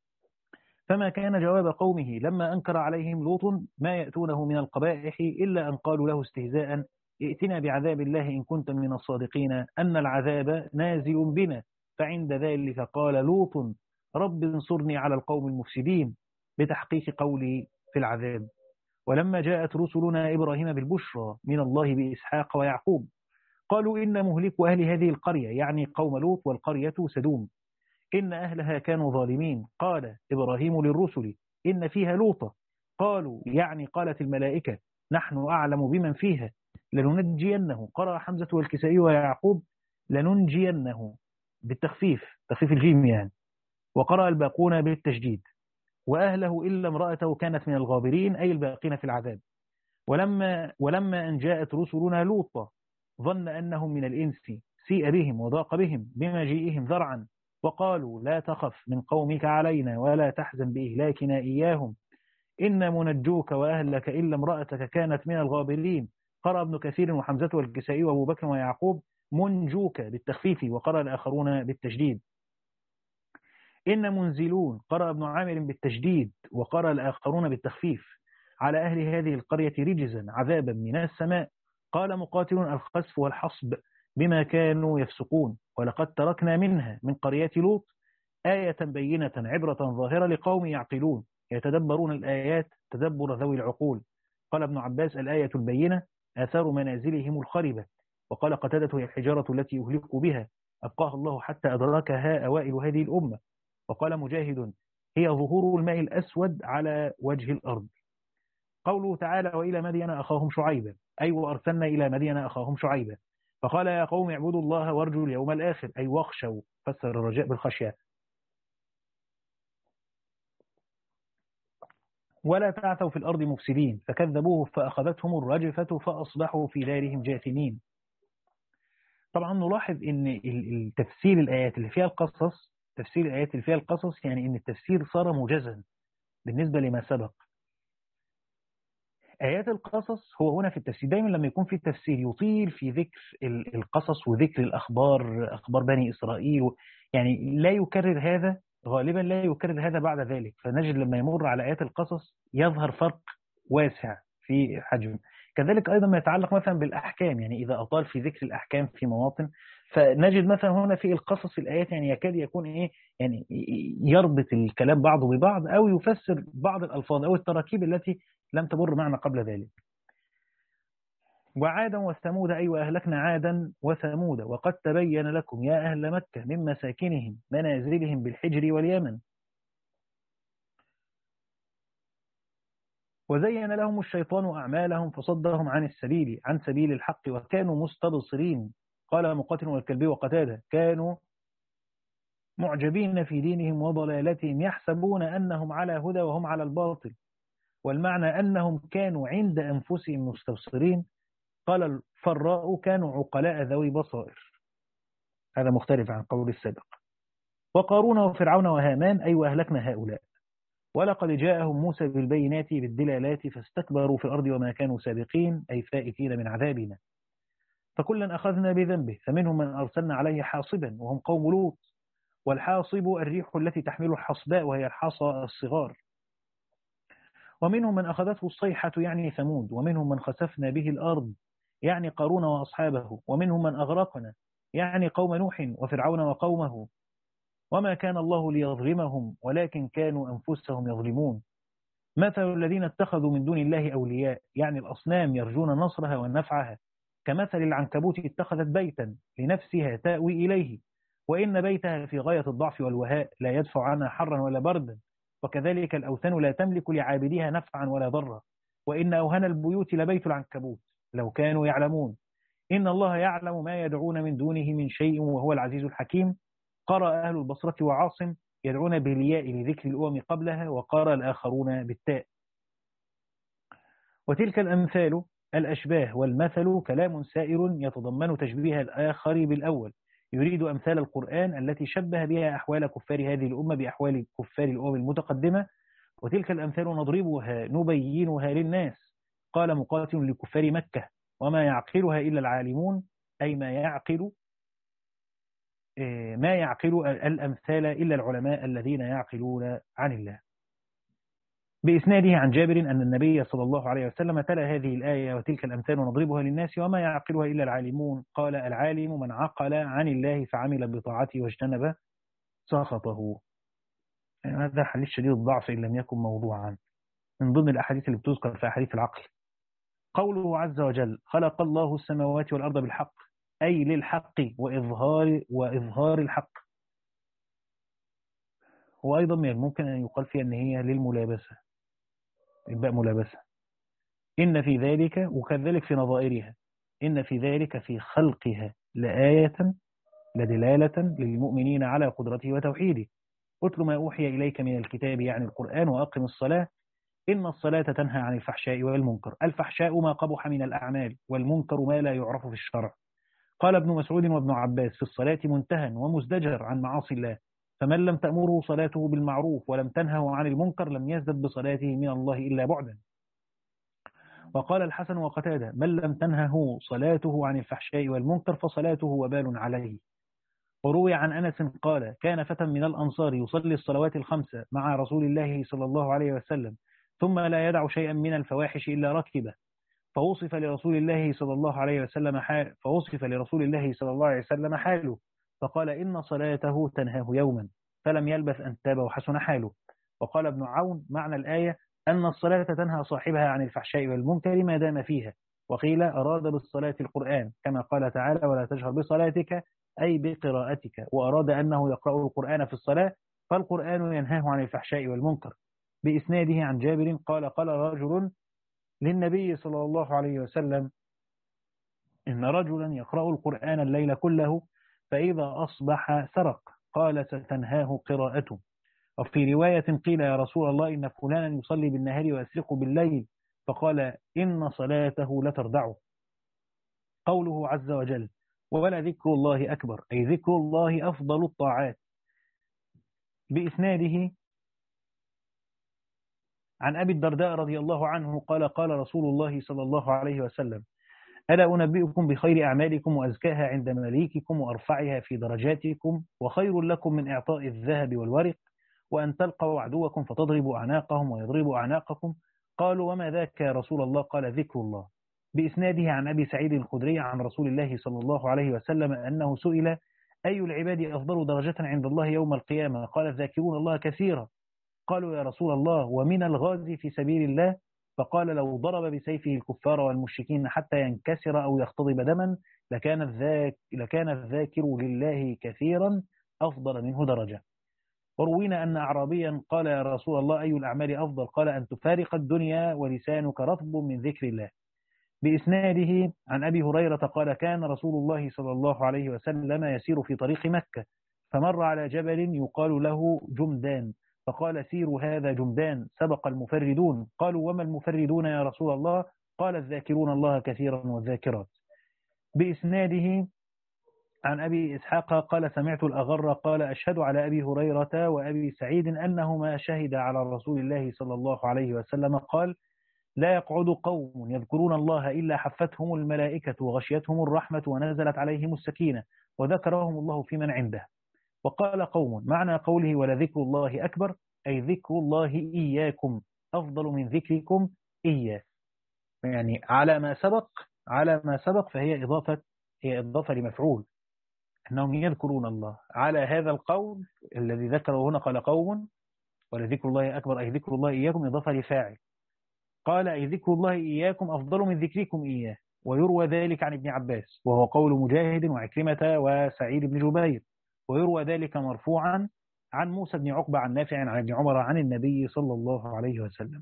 فما كان جواب قومه لما أنكر عليهم لوط ما يأتونه من القبائح إلا أن قالوا له استهزاء ائتنا بعذاب الله إن كنت من الصادقين أن العذاب نازل بنا. فعند ذلك قال لوط رب انصرني على القوم المفسدين بتحقيق قولي في العذاب. ولما جاءت رسلنا إبراهيم بالبشرى من الله بإسحاق ويعقوب قالوا إن مهلك أهل هذه القرية يعني قوم لوط والقرية سدوم إن أهلها كانوا ظالمين. قال إبراهيم للرسل إن فيها لوطا قالوا يعني قالت الملائكة نحن أعلم بمن فيها لننجينه. قرأ حمزة والكسائي ويعقوب لننجينه بالتخفيف تخفيف الجيم يعني، وقرأ الباقون بالتشديد. وأهله إلا امرأته كانت من الغابرين أي الباقين في العذاب. ولما, ولما أن جاءت رسلنا لوطا ظن أنهم من الإنس سيء بهم وضاق بهم بمجيئهم ذرعا وقالوا لا تخف من قومك علينا ولا تحزن بإهلاكنا إياهم إن منجوك وأهلك إلا امرأتك كانت من الغابرين. قرأ ابن كثير وحمزة والكسائي وأبو بكر ويعقوب منجوك بالتخفيف، وقرأ الآخرون بالتشديد. إن منزلون قرأ ابن عامر بالتشديد وقرأ الآخرون بالتخفيف. على أهل هذه القرية رجزا عذابا من السماء. قال مقاتل الخسف والحصب بما كانوا يفسقون. ولقد تركنا منها من قرية لوط آية بينة عبرة ظاهرة لقوم يعقلون يتدبرون الآيات تدبر ذوي العقول. قال ابن عباس الآية البينة آثار منازلهم الخربة. وقال قتادة هي الحجارة التي يهلك بها أبقاها الله حتى أدركها أوائل هذه الأمة. وقال مجاهد هي ظهور الماء الأسود على وجه الأرض. قوله تعالى وإلى مدين أخاهم شعيبا أي وأرسلنا إلى مدين أخاهم شعيبا فقال يا قوم اعبدوا الله وارجوا اليوم الآخر أي واخشوا، فسر الرجاء بالخشية. ولا تعثوا في الأرض مفسدين فكذبوه فأخذتهم الرجفة فأصبحوا في دارهم جاثمين. طبعا نلاحظ أن التفسير الآيات اللي فيها القصص تفسير الآيات اللي فيها القصص يعني أن التفسير صار موجزا بالنسبة لما سبق. آيات القصص هو هنا في التفسير دايما لما يكون في التفسير يطيل في ذكر القصص وذكر الأخبار أخبار بني إسرائيل يعني لا يكرر هذا غالبا لا يكرر هذا بعد ذلك. فنجد لما يمر على آيات القصص يظهر فرق واسع في حجم. كذلك أيضا ما يتعلق مثلا بالأحكام يعني إذا أطال في ذكر الأحكام في مواطن فنجد مثلا هنا في القصص الآيات يعني يكاد يكون إيه يعني يربط الكلام بعضه ببعض أو يفسر بعض الألفاظ أو التراكيب التي لم تمر معنا قبل ذلك. وعادا وثمود أي وأهلكنا عادا وثمود وقد تبين لكم يا أهل مكة من مساكنهم منازلهم بالحجر واليمن. وزين لهم الشيطان أعمالهم فصدهم عن السبيل عن سبيل الحق وكانوا مستبصرين. قال مقاتل والكلبي وقتادة كانوا معجبين في دينهم وضلالتهم يحسبون أنهم على هدى وهم على الباطل. والمعنى أنهم كانوا عند أنفسهم مستبصرين. قال الفراء كانوا عقلاء ذوي بصائر. هذا مختلف عن قول السابق. وقارون وفرعون وهامان أي وأهلكنا هؤلاء. ولقد جاءهم موسى بالبينات بالدلالات فاستكبروا في الأرض وما كانوا سابقين أي فائتين من عذابنا. فكلا أخذنا بذنبه فمنهم من أرسلنا عليه حاصبا وهم قوم لوط. والحاصب الريح التي تحمل الحصباء وهي الحصى الصغار. ومنهم من أخذته الصيحة يعني ثمود. ومنهم من خسفنا به الأرض يعني قارون وأصحابه. ومنهم من أغرقنا يعني قوم نوح وفرعون وقومه. وما كان الله ليظلمهم ولكن كانوا أنفسهم يظلمون. مثل الذين اتخذوا من دون الله أولياء يعني الأصنام يرجون نصرها ونفعها كمثل العنكبوت اتخذت بيتا لنفسها تأوي إليه وإن بيتها في غاية الضعف والوهاء لا يدفع عنها حرا ولا بردا. وكذلك الأوثان لا تملك لعابديها نفعا ولا ضرا. وإن أوهن البيوت لبيت العنكبوت لو كانوا يعلمون. إن الله يعلم ما يدعون من دونه من شيء وهو العزيز الحكيم. قرأ أهل البصرة وعاصم يدعون بالياء لذكر الأمم قبلها وقرأ الآخرون بالتاء. وتلك الأمثال الأشباه والمثل كلام سائر يتضمن تشبيه الآخر بالأول، يريد أمثال القرآن التي شبه بها أحوال كفار هذه الأمة بأحوال كفار الأمم المتقدمة. وتلك الأمثال نضربها نبينها للناس. قال مقاتل لكفار مكة: وما يعقلها إلا العالمون، أي ما يعقل ما يعقل الأمثال إلا العلماء الذين يعقلون عن الله. بإسناده عن جابر أن النبي صلى الله عليه وسلم تلا هذه الآية: وتلك الأمثال نضربها للناس وما يعقلها إلا العالمون. قال: العالم من عقل عن الله فعمل بطاعته واجتنب سخطه. يعني هذا حديث شديد الضعف إن لم يكن موضوعا، من ضمن الأحاديث اللي بتذكر في أحاديث العقل. قوله عز وجل: خلق الله السماوات والأرض بالحق، أي للحق وإظهار وإظهار الحق. وأيضا من الممكن أن يقال فيها أن هي للملابسة، يبقى ملابسة. إن في ذلك، وكذلك في نظائرها، إن في ذلك في خلقها لآية لدلالة للمؤمنين على قدرته وتوحيده. اتل ما أوحي إليك من الكتاب يعني القرآن وأقم الصلاة إن الصلاة تنهى عن الفحشاء والمنكر. الفحشاء ما قبح من الأعمال، والمنكر ما لا يعرف في الشرع. قال ابن مسعود وابن عباس: في الصلاة منتهى ومزدجر عن معاصي الله، فمن لم تأمره صلاته بالمعروف ولم تنهه عن المنكر لم يزدد بصلاته من الله إلا بعدا. وقال الحسن وقتادة: من لم تنهه صلاته عن الفحشاء والمنكر فصلاته وبال عليه. وروي عن أنس قال: كان فتى من الأنصار يصلي الصلوات الخمسة مع رسول الله صلى الله عليه وسلم، ثم لا يدع شيئا من الفواحش إلا ركبه، فوصف لرسول الله صلى الله عليه وسلم حال فوصف لرسول الله صلى الله عليه وسلم حاله، فقال: إن صلاته تنهاه يوما، فلم يلبث أن تاب وحسن حاله. وقال ابن عون: معنى الآية أن الصلاة تنهى صاحبها عن الفحشاء والمنكر ما دام فيها. وقيل أراد بالصلاة القرآن، كما قال تعالى: ولا تجهر بصلاتك أي بقراءتك، وأراد أنه يقرأ القرآن في الصلاة، فالقرآن ينهاه عن الفحشاء والمنكر. بإسناده عن جابر قال: قال رجل للنبي صلى الله عليه وسلم: إن رجلا يقرأ القرآن الليل كله فإذا أصبح سرق، قال: ستنهاه قراءته. وفي رواية قيل: يا رسول الله إن فلانا يصلي بالنهار ويسرق بالليل، فقال: إن صلاته لتردعه. قوله عز وجل: ولا ذكر الله أكبر، أي ذكر الله أفضل الطاعات. بإسناده عن أبي الدرداء رضي الله عنه قال: قال رسول الله صلى الله عليه وسلم: ألا أنبئكم بخير أعمالكم وأزكاها عند مليككم وأرفعها في درجاتكم وخير لكم من إعطاء الذهب والورق، وأن تلقوا عدوكم فتضربوا أعناقهم ويضربوا أعناقكم. قالوا: وما ذاك يا رسول الله؟ قال: ذكر الله. بإسناده عن أبي سعيد الخدري عن رسول الله صلى الله عليه وسلم أنه سئل: أي العباد أفضل درجة عند الله يوم القيامة؟ قال: الذاكرون الله كثيرا. قالوا: يا رسول الله ومن الغازي في سبيل الله؟ فقال: لو ضرب بسيفه الكفار والمشركين حتى ينكسر أو يختضب دما لكان الذاك لكان الذاكر لله كثيرا أفضل منه درجة. وروينا أن أعرابيا قال: يا رسول الله أي الأعمال أفضل؟ قال: أن تفارق الدنيا ولسانك رطب من ذكر الله. بإسناده عن أبي هريرة قال: كان رسول الله صلى الله عليه وسلم يسير في طريق مكة، فمر على جبل يقال له جمدان، فقال: سيروا هذا جمدان، سبق المفردون. قالوا: وما المفردون يا رسول الله؟ قال: الذاكرون الله كثيرا والذاكرات. بإسناده عن أبي إسحاق قال: سمعت الأغر قال: أشهد على أبي هريرة وأبي سعيد أنهما شهد على رسول الله صلى الله عليه وسلم قال: لا يقعد قوم يذكرون الله إلا حفتهم الملائكة وغشيتهم الرحمة ونزلت عليهم السكينة وذكرهم الله في من عنده. وقال قوم: معنى قوله ولذكر الله أكبر، أي ذكر الله إياكم أفضل من ذكركم إياه. يعني على ما سبق على ما سبق فهي إضافة هي إضافة لمفعول، أنهم يذكرون الله. على هذا القول الذي ذكره هنا قال قوم ولذكر الله أكبر، أي ذكر الله إياكم إضافة لفاعل. قال: أي ذكر الله إياكم أفضل من ذكركم إياه. ويروى ذلك عن ابن عباس، وهو قول مجاهد وعكرمة وسعيد بن جبير. ويروى ذلك مرفوعا عن موسى بن عقبة عن نافع عن ابن عمر عن النبي صلى الله عليه وسلم.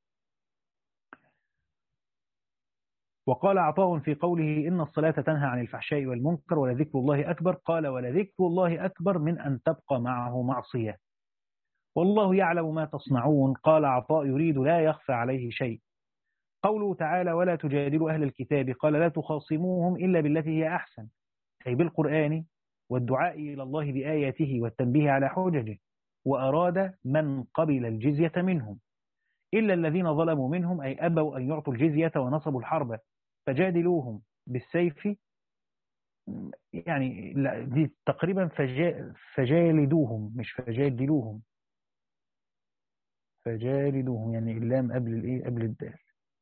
وقال عطاء في قوله: إن الصلاة تنهى عن الفحشاء والمنكر ولذكر الله أكبر، قال: ولذكر الله أكبر من أن تبقى معه معصية. والله يعلم ما تصنعون. قال عطاء: يريد لا يخفى عليه شيء. قوله تعالى ولا تجادلوا أهل الكتاب قال لا تخاصموهم إلا بالتي هي أحسن، أي بالقرآن والدعاء إلى الله بآياته والتنبيه على حججه، وأراد من قبل الجزية منهم إلا الذين ظلموا منهم أي أبوا أن يعطوا الجزية ونصبوا الحرب فجادلوهم بالسيف. يعني لا دي تقريبا فجا فجالدوهم مش فجادلوهم، فجالدوهم يعني اللام قبل الايه قبل الدال.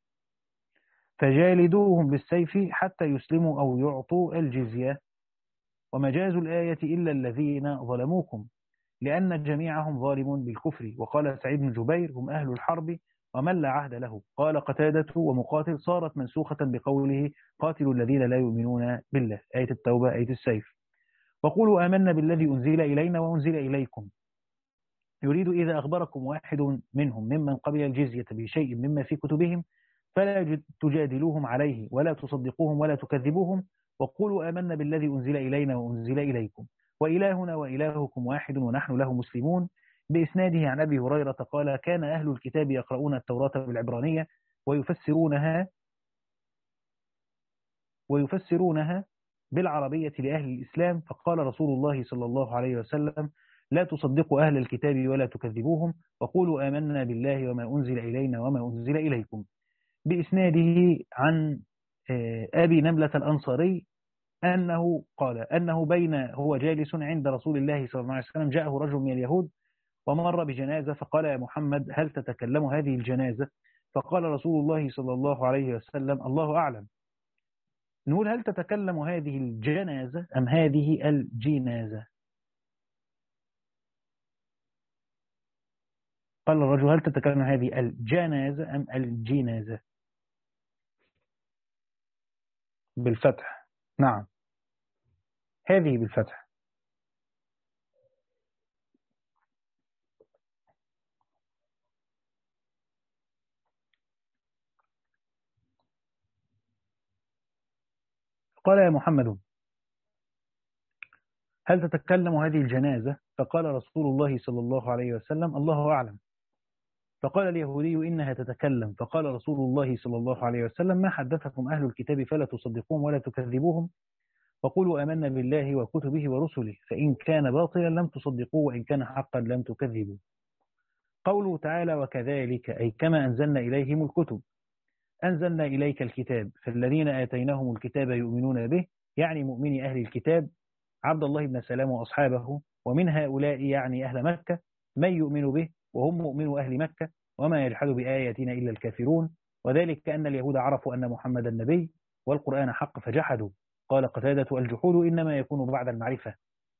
فجالدوهم بالسيف حتى يسلموا أو يعطوا الجزية، ومجاز الآية إلا الذين ظلموكم لأن جميعهم ظالم بالكفر. وقال سعيد بن جبير هم أهل الحرب ومن لا عهد له. قال قتادة ومقاتل صارت منسوخة بقوله قاتلوا الذين لا يؤمنون بالله، آية التوبة آية السيف. وقولوا آمنا بالذي أنزل إلينا وأنزل إليكم، يريد إذا أخبركم واحد منهم ممن قبل الجزية بشيء مما في كتبهم فلا تجادلوهم عليه ولا تصدقوهم ولا تكذبوهم، وقولوا آمنا بالذي أنزل إلينا وأنزل إليكم وإلهنا وإلهكم واحد ونحن له مسلمون. بإسناده عن أبي هريرة قال كان أهل الكتاب يقرؤون التوراة بالعبرانية ويفسرونها ويفسرونها بالعربية لأهل الإسلام، فقال رسول الله صلى الله عليه وسلم لا تصدقوا أهل الكتاب ولا تكذبوهم وقولوا آمنا بالله وما أنزل إلينا وما أنزل إليكم. بإسناده عن أبي نملة الأنصاري أنه قال أنه بين هو جالس عند رسول الله صلى الله عليه وسلم جاءه رجل من اليهود ومر بجنازة فقال يا محمد هل تتكلم هذه الجنازة؟ فقال رسول الله صلى الله عليه وسلم الله أعلم. نقول هل تتكلم هذه الجنازة أم هذه الجنازة؟ قال الرجل هل تتكلم هذه الجنازة أم الجنازة؟ بالفتح، نعم هذه بالفتح. قال يا محمد هل تتكلم هذه الجنازة؟ فقال رسول الله صلى الله عليه وسلم الله أعلم. فقال اليهودي إنها تتكلم، فقال رسول الله صلى الله عليه وسلم ما حدثكم أهل الكتاب فلا تصدقوهم ولا تكذبوهم وقولوا آمنا بالله وكتبه ورسله فإن كان باطلا لم تصدقوه وإن كان حقا لم تكذبوا. قوله تعالى وكذلك أي كما أنزلنا إليهم الكتب، أنزلنا إليك الكتاب فالذين آتيناهم الكتاب يؤمنون به، يعني مؤمني أهل الكتاب عبد الله بن سلام وأصحابه، ومن هؤلاء يعني أهل مكة من يؤمن به وهم مؤمنوا أهل مكة وما يجحد بآياتنا إلا الكافرون، وذلك أن اليهود عرفوا أن محمد النبي والقرآن حق فجحدوا. قال قتادة الجحود إنما يكون بعد المعرفة.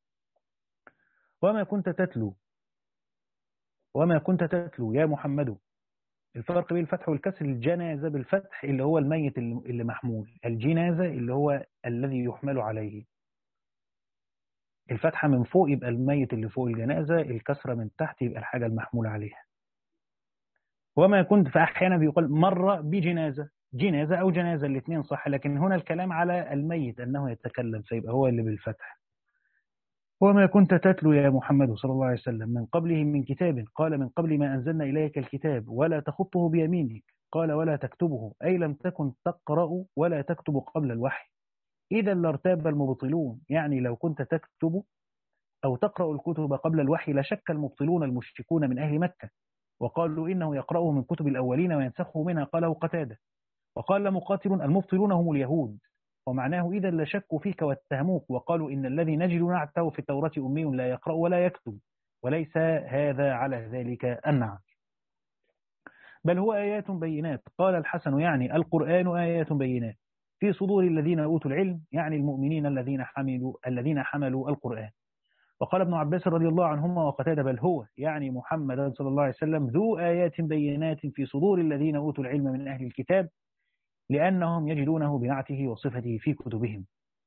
وما كنت تتلو وما كنت تتلو يا محمد. الفرق بين الفتح والكسر الجنازة بالفتح اللي هو الميت اللي محمول، الجنازة اللي هو الذي يحمل عليه. الفتحة من فوق يبقى الميت اللي فوق الجنازة، الكسرة من تحت يبقى الحاجة المحمول عليها. وما كنت فأحيانا بيقول مر بجنازة، جنازة أو جنازة الاثنين صح، لكن هنا الكلام على الميت أنه يتكلم فيبقى هو اللي بالفتح. وما كنت تتلو يا محمد صلى الله عليه وسلم من قبله من كتاب، قال من قبل ما أنزلنا إليك الكتاب ولا تخطه بيمينك، قال ولا تكتبه أي لم تكن تقرأ ولا تكتب قبل الوحي إذا لارتاب المبطلون، يعني لو كنت تكتب أو تقرأ الكتب قبل الوحي لشك المبطلون المشركون من أهل مكة وقالوا إنه يقرأه من كتب الأولين وينسخه منها، قاله قتادة. وقال مقاتل المبطلون هم اليهود، ومعناه إذا لشكوا فيك واتهموك وقالوا إن الذي نجد نعته في التوراة أمي لا يقرأ ولا يكتب، وليس هذا على ذلك النعم بل هو آيات بينات. قال الحسن يعني القرآن آيات بينات في صدور الذين أوتوا العلم، يعني المؤمنين الذين حملوا الذين حملوا القرآن. وقال ابن عباس رضي الله عنهما وقتادة بل هو يعني محمد صلى الله عليه وسلم ذو آيات بينات في صدور الذين أوتوا العلم من أهل الكتاب لأنهم يجدونه بنعته وصفته في كتبهم.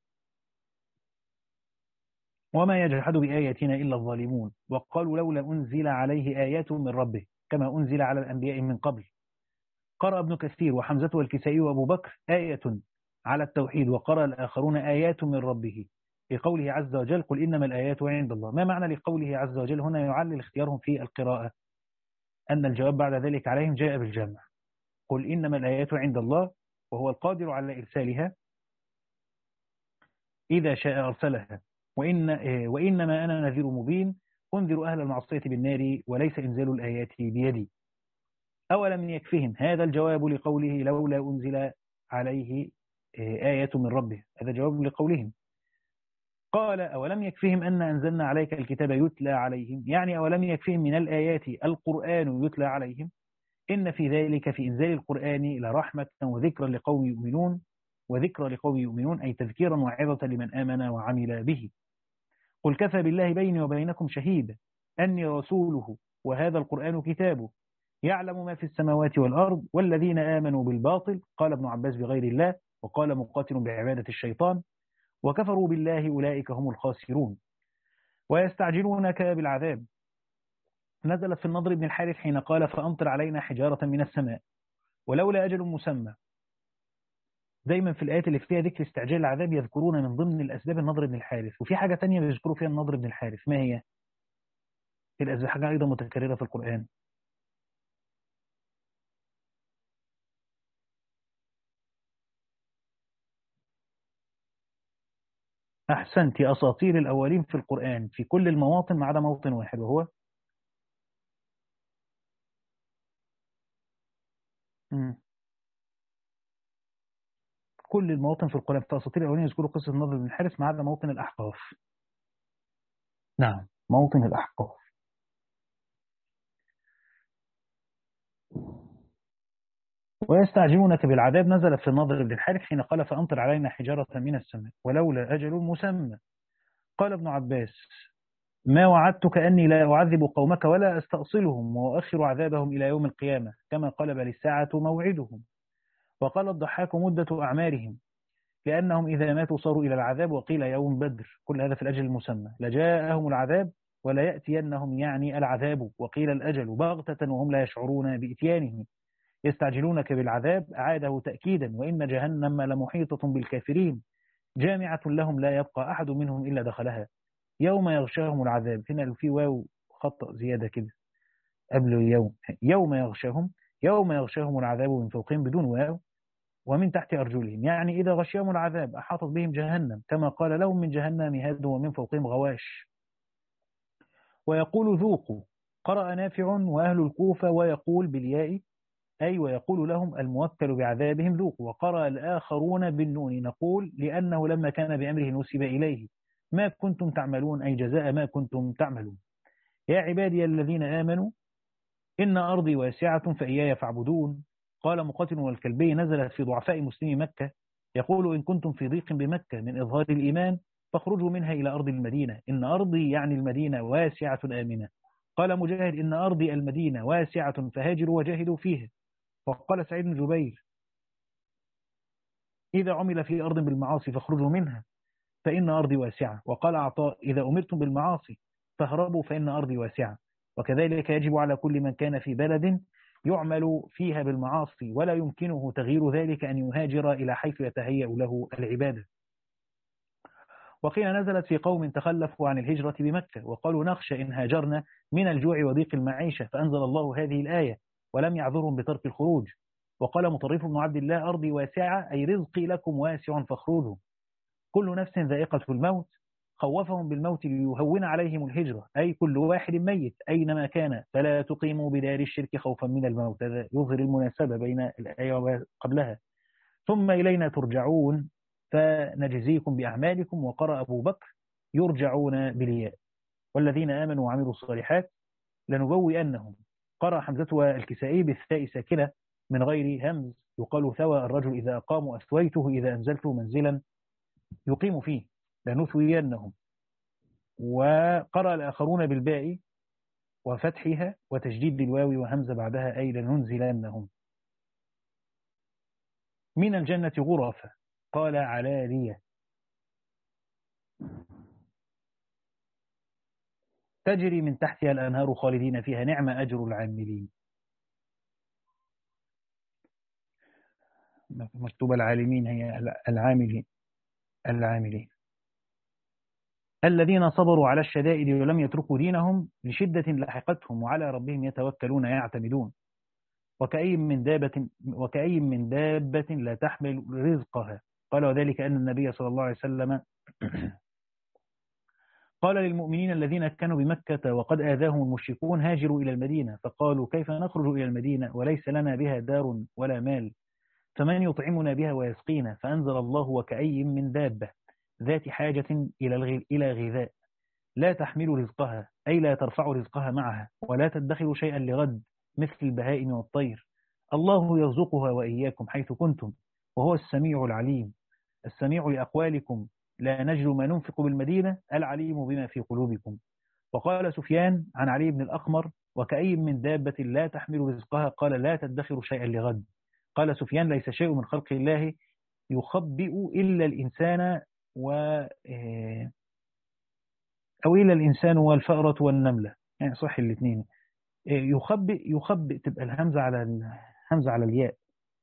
وما يجحد بآياتنا إلا الظالمون. وقالوا لولا أنزل عليه آيات من ربه كما أنزل على الأنبياء من قبل. قرأ ابن كثير وحمزة والكسائي وأبو بكر آية على التوحيد، وقرأ الآخرون آيات من ربه لقوله عز وجل قل إنما الآيات عند الله. ما معنى لقوله عز وجل هنا؟ يعلل اختيارهم في القراءة أن الجواب بعد ذلك عليهم جاء بالجمع. قل إنما الآيات عند الله وهو القادر على إرسالها إذا شاء أرسلها، وإن وإنما أنا نذير مبين أنذر أهل المعصية بالنار وليس إنزال الآيات بيدي. أولم يكفهم هذا الجواب لقوله لولا أنزل عليه آية من ربه، هذا جواب لقولهم. قال أولم يكفهم أن أنزلنا عليك الكتاب يتلى عليهم، يعني أولم يكفهم من الآيات القرآن يتلى عليهم، إن في ذلك في إنزال القرآن لرحمة وذكرى لقوم يؤمنون، وذكرى لقوم يؤمنون أي تذكيرا وعظة لمن آمن وعمل به. قل كفى بالله بيني وبينكم شهيدا أني رسوله وهذا القرآن كتابه يعلم ما في السماوات والأرض والذين آمنوا بالباطل، قال ابن عباس بغير الله، وقال مقاتل بعبادة الشيطان، وكفروا بالله أولئك هم الخاسرون. ويستعجلونك بالعذاب نزلت في النضر بن الحارث حين قال فأمطر علينا حجارة من السماء ولولا أجل مسمى. دايما في الآيات اللي فيها ذكر استعجال العذاب يذكرون من ضمن الأسباب النضر بن الحارث، وفي حاجة تانية بيذكروا فيها النضر بن الحارث، ما هي؟ الأسباب حاجة أيضا متكررة في القرآن. أحسنت، أساطير الأولين في القرآن في كل المواطن ما عدا موطن واحد، وهو مم. كل المواطن في القرآن في أساطير الأولين يذكروا قصة النضر بن الحارث ما عدا موطن الأحقاف. نعم، موطن الأحقاف. ويستعجلونك بالعذاب نزلت في النضر بن الحارث حين قال فأمطر علينا حجارة من السماء ولولا أجل مسمى. قال ابن عباس ما وعدتك أني لا أعذب قومك ولا أستأصلهم وأؤخر عذابهم إلى يوم القيامة كما قال بل الساعة موعدهم. وقال الضحاك مدة أعمارهم لأنهم إذا ماتوا صاروا إلى العذاب وقيل يوم بدر، كل هذا في الأجل المسمى. لجاءهم العذاب ولا يأتينهم يعني العذاب، وقيل الأجل بغتة وهم لا يشعرون بإتيانه. يستعجلونك بالعذاب أعاده تأكيدا وإن جهنم لمحيطة بالكافرين جامعة لهم لا يبقى أحد منهم إلا دخلها يوم يغشاهم العذاب. هنا في واو خطأ زيادة كده قبل يوم، يوم يغشاهم، يوم يغشاهم العذاب من فوقهم بدون واو ومن تحت أرجلهم، يعني إذا غشيهم العذاب أحاطت بهم جهنم كما قال لهم من جهنم مهاد ومن فوقهم غواش. ويقول ذوقوا قرأ نافع وأهل الكوفة ويقول بالياء أي ويقول لهم الموكل بعذابهم ذوقوا، وقرأ الآخرون بالنون نقول لأنه لما كان بأمره نسب إليه ما كنتم تعملون أي جزاء ما كنتم تعملون. يا عبادي الذين آمنوا إن أرضي واسعة فإياي فاعبدون. قال مقاتل والكلبي نزلت في ضعفاء مسلمي مكة يقول إن كنتم في ضيق بمكة من إظهار الإيمان فاخرجوا منها إلى أرض المدينة إن أرضي يعني المدينة واسعة آمنة. قال مجاهد إن أرضي المدينة واسعة فهاجروا وجاهدوا فيها. وقال سعيد بن جبير إذا عمل في أرض بالمعاصي فاخرجوا منها فإن أرضي واسعة. وقال عطاء إذا أمرتم بالمعاصي فاهربوا فإن أرضي واسعة. وكذلك يجب على كل من كان في بلد يعمل فيها بالمعاصي ولا يمكنه تغيير ذلك أن يهاجر إلى حيث يتهيأ له العبادة. وقيل نزلت في قوم تخلفوا عن الهجرة بمكة وقالوا نخشى إن هاجرنا من الجوع وضيق المعيشة فأنزل الله هذه الآية ولم يعذرهم بترك الخروج. وقال مطرف بن عبد الله أرضي واسعة أي رزقي لكم واسع فاخرجوا. كل نفس ذائقة الموت خوفهم بالموت ليهون عليهم الهجرة أي كل واحد ميت أينما كان فلا تقيموا بدار الشرك خوفا من الموت. هذا يظهر المناسبة بين الآية وقبلها. ثم إلينا ترجعون فنجزيكم بأعمالكم. وقرأ أبو بكر يرجعون بالياء. والذين آمنوا وعملوا الصالحات لنبوئنهم. قرأ حمزة والكسائي بالثاء ساكنة من غير همز يقال ثوى الرجل إذا أقام أثويته إذا أنزلته منزلا يقيم فيه لنثوينهم. وقرأ الآخرون بالباء وفتحها وتجديد الواو وهمزة بعدها أي لننزلنهم. من الجنة غرفة قال علالية تجري من تحتها الأنهار خالدين فيها نعم أجر العاملين. مكتوب العالمين هي العاملين العاملين الذين صبروا على الشدائد ولم يتركوا دينهم لشدة لحقتهم وعلى ربهم يتوكلون يعتمدون. وكأي من دابة وكأي من دابة لا تحمل رزقها. قال وذلك أن النبي صلى الله عليه وسلم قال للمؤمنين الذين كانوا بمكة وقد آذاهم المشركون هاجروا إلى المدينة، فقالوا كيف نخرج إلى المدينة وليس لنا بها دار ولا مال، فمن يطعمنا بها ويسقينا؟ فأنزل الله وكأي من دابة ذات حاجة إلى إلى غذاء لا تحمل رزقها، أي لا ترفع رزقها معها، ولا تدخر شيئا لغد مثل البهائم والطير. الله يرزقها وإياكم حيث كنتم وهو السميع العليم. السميع لأقوالكم لا نجد ما ننفق بالمدينة، العليم بما في قلوبكم. وقال سفيان عن علي بن الأقمر وكأي من دابة لا تحمل رزقها قال لا تدخر شيئا لغد. قال سفيان ليس شيء من خلق الله يخبئ إلا الإنسان و أو إلا الإنسان والفأرة والنملة، يعني صح الاثنين. يخبئ يخبئ تبقى الهمزة على الهمزة على الياء،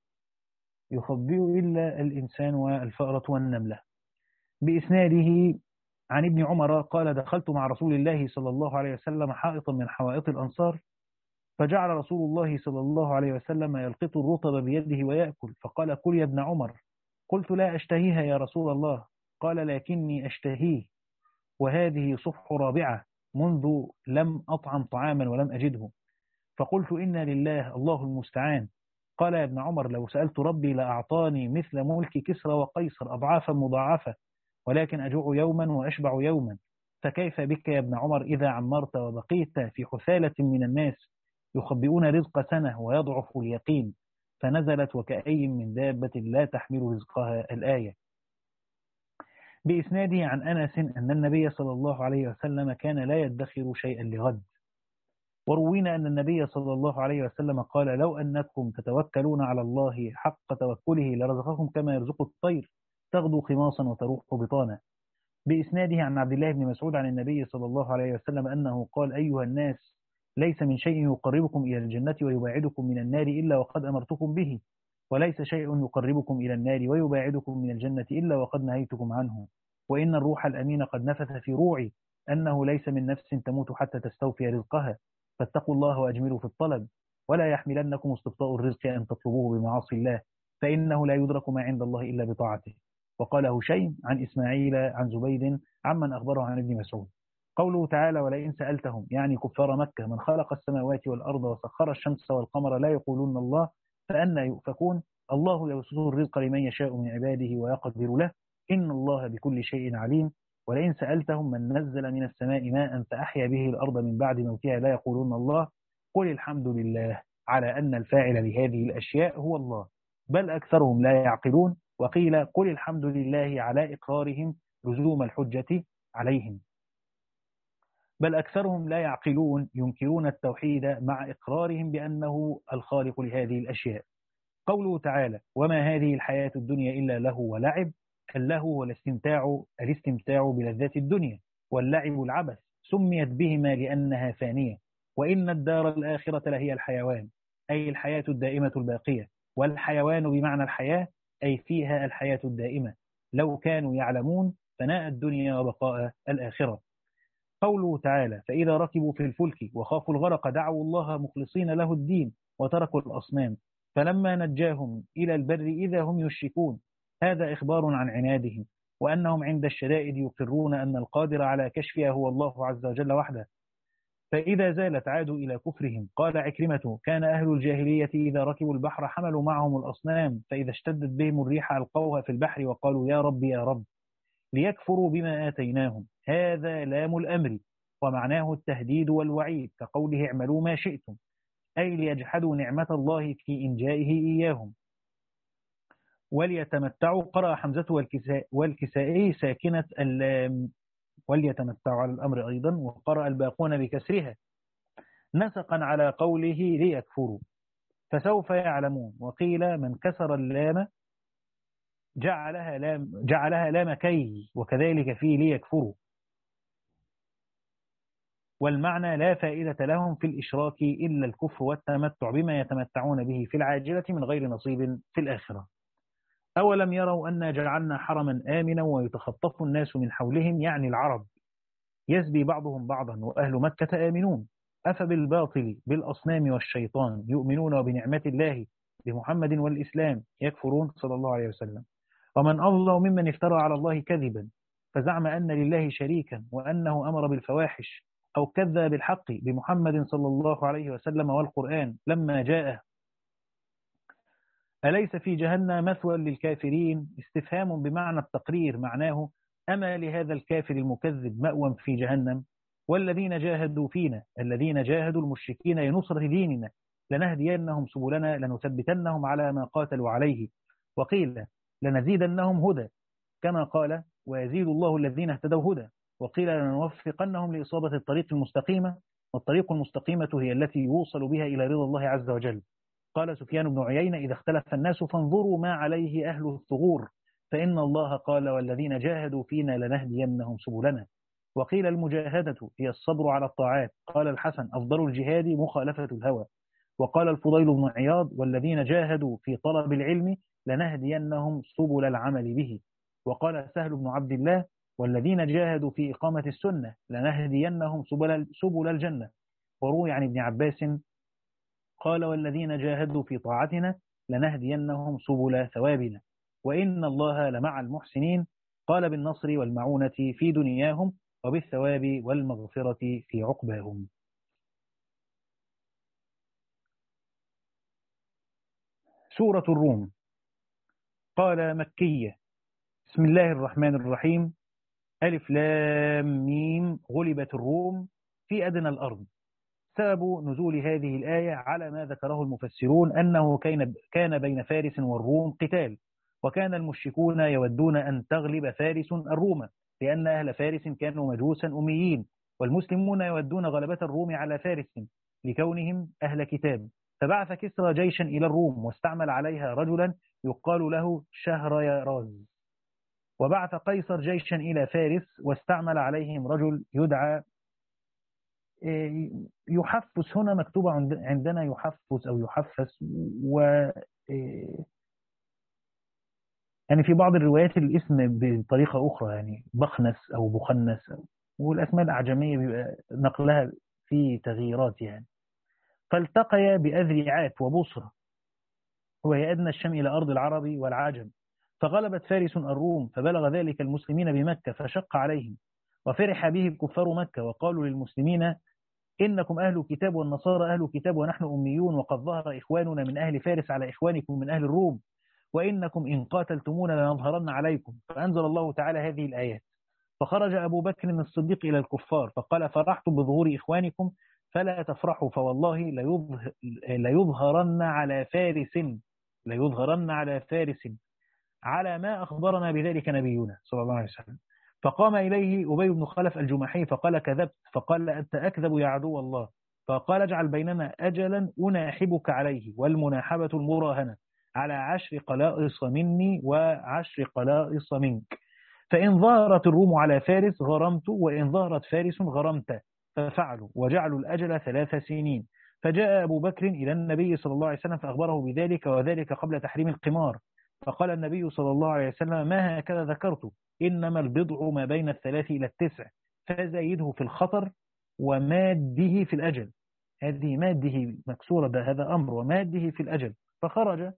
يخبئ إلا الإنسان والفأرة والنملة. بإسناده عن ابن عمر قال دخلت مع رسول الله صلى الله عليه وسلم حائطا من حوائط الأنصار، فجعل رسول الله صلى الله عليه وسلم يلقط الرطب بيده ويأكل، فقال كل يا ابن عمر. قلت لا أشتهيها يا رسول الله. قال لكني أشتهيه، وهذه صفح رابعة منذ لم أطعم طعاما ولم أجده. فقلت إنا لله الله المستعان. قال يا ابن عمر لو سألت ربي لأعطاني مثل ملك كسرى وقيصر أضعافا مضاعفة، ولكن أجوع يوما وأشبع يوما، فكيف بك يا ابن عمر إذا عمرت وبقيت في حثالة من الناس يخبئون رزق سنة ويضعف اليقين. فنزلت وكأي من دابة لا تحمل رزقها الآية. بإسناده عن أنس أن النبي صلى الله عليه وسلم كان لا يدخر شيئا لغد. وروينا أن النبي صلى الله عليه وسلم قال لو أنكم تتوكلون على الله حق توكله لرزقكم كما يرزق الطير تغدو خماصا وتروح بطانا. بإسناده عن عبد الله بن مسعود عن النبي صلى الله عليه وسلم أنه قال أيها الناس ليس من شيء يقربكم إلى الجنة ويباعدكم من النار إلا وقد أمرتكم به، وليس شيء يقربكم إلى النار ويباعدكم من الجنة إلا وقد نهيتكم عنه، وإن الروح الأمين قد نفث في روعي أنه ليس من نفس تموت حتى تستوفي رزقها، فاتقوا الله وأجملوا في الطلب، ولا يحملنكم استبطاء الرزق أن تطلبوه بمعاصي الله، فإنه لا يدرك ما عند الله إلا بطاعته. وقال هشيم عن إسماعيل عن زبيد عمن أخبره عن ابن مسعود. قوله تعالى ولئن سألتهم يعني كفار مكة من خلق السماوات والأرض وسخر الشمس والقمر لا يقولون الله فأنى يؤفكون. الله يبسط الرزق لمن يشاء من عباده ويقدر له إن الله بكل شيء عليم. ولئن سألتهم من نزل من السماء ماء فأحيا به الأرض من بعد موتها لا يقولون الله قل الحمد لله على أن الفاعل لهذه الأشياء هو الله بل أكثرهم لا يعقلون. وقيل قل الحمد لله على إقرارهم لزوم الحجة عليهم، بل أكثرهم لا يعقلون ينكرون التوحيد مع إقرارهم بأنه الخالق لهذه الأشياء. قوله تعالى وما هذه الحياة الدنيا إلا له ولعب، اللهو والاستمتاع الاستمتاع بلذات الدنيا، واللعب العبث، سميت بهما لأنها فانية، وإن الدار الآخرة لهي الحيوان أي الحياة الدائمة الباقية، والحيوان بمعنى الحياة أي فيها الحياة الدائمة، لو كانوا يعلمون فناء الدنيا وبقاء الآخرة. قوله تعالى فإذا ركبوا في الفلك وخافوا الغرق دعوا الله مخلصين له الدين وتركوا الأصنام فلما نجاهم إلى البر إذا هم يشركون، هذا إخبار عن عنادهم وأنهم عند الشدائد يقرون أن القادر على كشفها هو الله عز وجل وحده. فإذا زالت عادوا إلى كفرهم. قال عكرمة كان أهل الجاهلية إذا ركبوا البحر حملوا معهم الأصنام فإذا اشتدت بهم الريح ألقوها في البحر وقالوا يا رب يا رب ليكفروا بما آتيناهم. هذا لام الأمر ومعناه التهديد والوعيد كقوله اعملوا ما شئتم أي ليجحدوا نعمة الله في إنجائه إياهم. وليتمتعوا قرأ حمزة والكساء والكسائي ساكنة اللام وليتمتعوا على الأمر أيضا، وقرأ الباقون بكسرها نسقا على قوله ليكفروا فسوف يعلمون. وقيل من كسر اللام جعلها لام جعلها لام كي وكذلك في ليكفروا، والمعنى لا فائدة لهم في الإشراك إلا الكفر والتمتع بما يتمتعون به في العاجلة من غير نصيب في الآخرة. أولم يروا أن جعلنا حرما آمنا ويتخطف الناس من حولهم يعني العرب يسبي بعضهم بعضا وأهل مكة آمنون. أفبالباطل بالأصنام والشيطان يؤمنون وبنعمة الله بمحمد والإسلام يكفرون صلى الله عليه وسلم. ومن أظلم ممن افترى على الله كذبا فزعم أن لله شريكا وأنه أمر بالفواحش أو كذب بالحق بمحمد صلى الله عليه وسلم والقرآن لما جاءه. أليس في جهنم مثوى للكافرين؟ استفهام بمعنى التقرير، معناه أما لهذا الكافر المكذب مأوى في جهنم؟ والذين جاهدوا فينا، الذين جاهدوا المشركين لنصرة ديننا لنهدينهم سبلنا لنثبتنهم على ما قاتلوا عليه. وقيل لنزيدنهم هدى كما قال ويزيد الله الذين اهتدوا هدى. وقيل لنوفقنهم لإصابة الطريق المستقيمة، والطريق المستقيمة هي التي يوصل بها إلى رضا الله عز وجل. قال سفيان بن عيينة إذا اختلف الناس فانظروا ما عليه أهل الثغور، فإن الله قال والذين جاهدوا فينا لنهدينهم سبلنا. وقيل المجاهدة هي الصبر على الطاعات. قال الحسن أفضل الجهاد مخالفة الهوى. وقال الفضيل بن عياض والذين جاهدوا في طلب العلم لنهدينهم سبل العمل به. وقال سهل بن عبد الله والذين جاهدوا في إقامة السنة لنهدينهم سبل, سبل الجنة. وروي عن ابن عباس قال والذين جاهدوا في طاعتنا لنهدينهم سبل ثوابنا وإن الله لمع المحسنين. قال بالنصر والمعونة في دنياهم وبالثواب والمغفرة في عقباهم. سورة الروم. قال مكية. بسم الله الرحمن الرحيم. ألف لام ميم غلبت الروم في أدنى الأرض. سبب نزول هذه الآية على ما ذكره المفسرون أنه كان بين فارس والروم قتال، وكان المشركون يودون أن تغلب فارس الروم لأن أهل فارس كانوا مجوسا أميين، والمسلمون يودون غلبة الروم على فارس لكونهم أهل كتاب. فبعث كسرى جيشا إلى الروم واستعمل عليها رجلا يقال له شهرياراز، وبعث قيصر جيشا إلى فارس واستعمل عليهم رجل يدعى يحفز. هنا مكتوبة عندنا يحفز أو يحفز، و يعني في بعض الروايات الاسم بطريقة أخرى يعني بخنس أو بخنس أو، والأسماء الأعجمية بيبقى نقلها في تغييرات يعني. فالتقيا بأذرعات وبصرة وهي أدنى الشام إلى أرض العرب والعجم، فغلبت فارس الروم فبلغ ذلك المسلمين بمكة فشق عليهم، وفرح به كفار مكة وقالوا للمسلمين إنكم أهل كتاب والنصارى أهل كتاب ونحن أميون، وقد ظهر إخواننا من أهل فارس على إخوانكم من أهل الروم، وإنكم إن قاتلتمونا لنظهرن عليكم. فأنزل الله تعالى هذه الآيات. فخرج أبو بكر الصديق إلى الكفار فقال فرحتم بظهور إخوانكم فلا تفرحوا فوالله ليظهرن على فارس ليظهرن على فارس على ما أخبرنا بذلك نبينا صلى الله عليه وسلم. فقام إليه أبي بن خلف الجمحي فقال كذبت. فقال أنت أكذب يا عدو الله. فقال اجعل بيننا أجلا أناحبك عليه، والمناحبة المراهنة على عشر قلائص مني وعشر قلائص منك، فإن ظهرت الروم على فارس غرمت وإن ظهرت فارس غرمت. ففعلوا وجعلوا الأجل ثلاث سنين. فجاء أبو بكر إلى النبي صلى الله عليه وسلم فأخبره بذلك، وذلك قبل تحريم القمار. فقال النبي صلى الله عليه وسلم ما هكذا ذكرت، إنما البضع ما بين الثلاث إلى التسع، فزايده في الخطر وماده في الأجل. هذه ماده مكسورة ده هذا أمر، وماده في الأجل. فخرج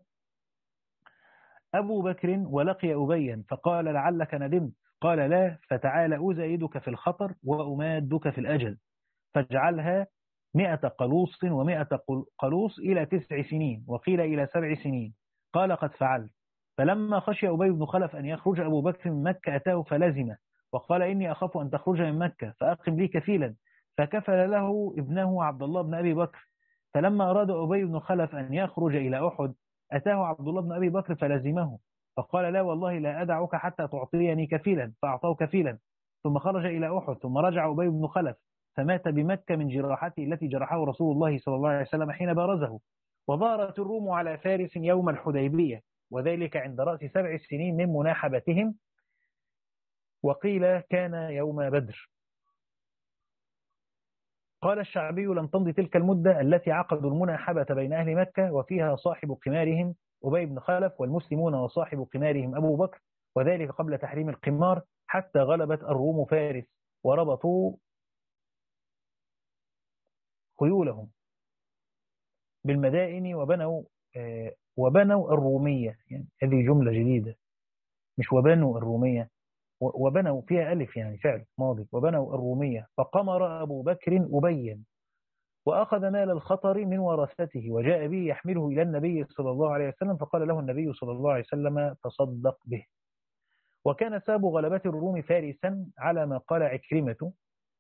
أبو بكر ولقي أبيا فقال لعلك ندمت. قال لا، فتعال أزايدك في الخطر وأمادك في الأجل، فاجعلها مئة قلوص ومئة قلوص إلى تسع سنين وقيل إلى سبع سنين. قال قد فعلت. فلما خشي أبي بن خلف أن يخرج أبو بكر من مكة أتاه فلزمه وقال إني أخاف أن تخرج من مكة فأقم لي كفيلا، فكفل له ابنه عبد الله بن أبي بكر. فلما أراد أبي بن خلف أن يخرج إلى أحد أتاه عبد الله بن أبي بكر فلزمه فقال لا والله لا أدعك حتى تعطيني كفيلا، فأعطاه كفيلا. ثم خرج إلى أحد ثم رجع أبي بن خلف فمات بمكة من جراحته التي جرحه رسول الله صلى الله عليه وسلم حين بارزه. وظهرت الروم على فارس يوم الحديبية، وذلك عند رأس سبع سنين من مناحبتهم، وقيل كان يوم بدر. قال الشعبي لم تمض تلك المدة التي عقدوا المناحبة بين أهل مكة وفيها صاحب قمارهم أبي بن خلف والمسلمون وصاحب قمارهم أبو بكر، وذلك قبل تحريم القمار، حتى غلبت الروم فارس وربطوا خيولهم بالمدائن وبنوا آه وبنوا الرومية، يعني هذه جملة جديدة، مش وبنوا الرومية، وبنوا فيها ألف يعني فعل ماضي، وبنوا الرومية. فقمر أبو بكر أبين وأخذ مال الخطر من ورثته وجاء به يحمله إلى النبي صلى الله عليه وسلم، فقال له النبي صلى الله عليه وسلم تصدق به. وكان سبب غلبة الروم فارسا على ما قال عكرمة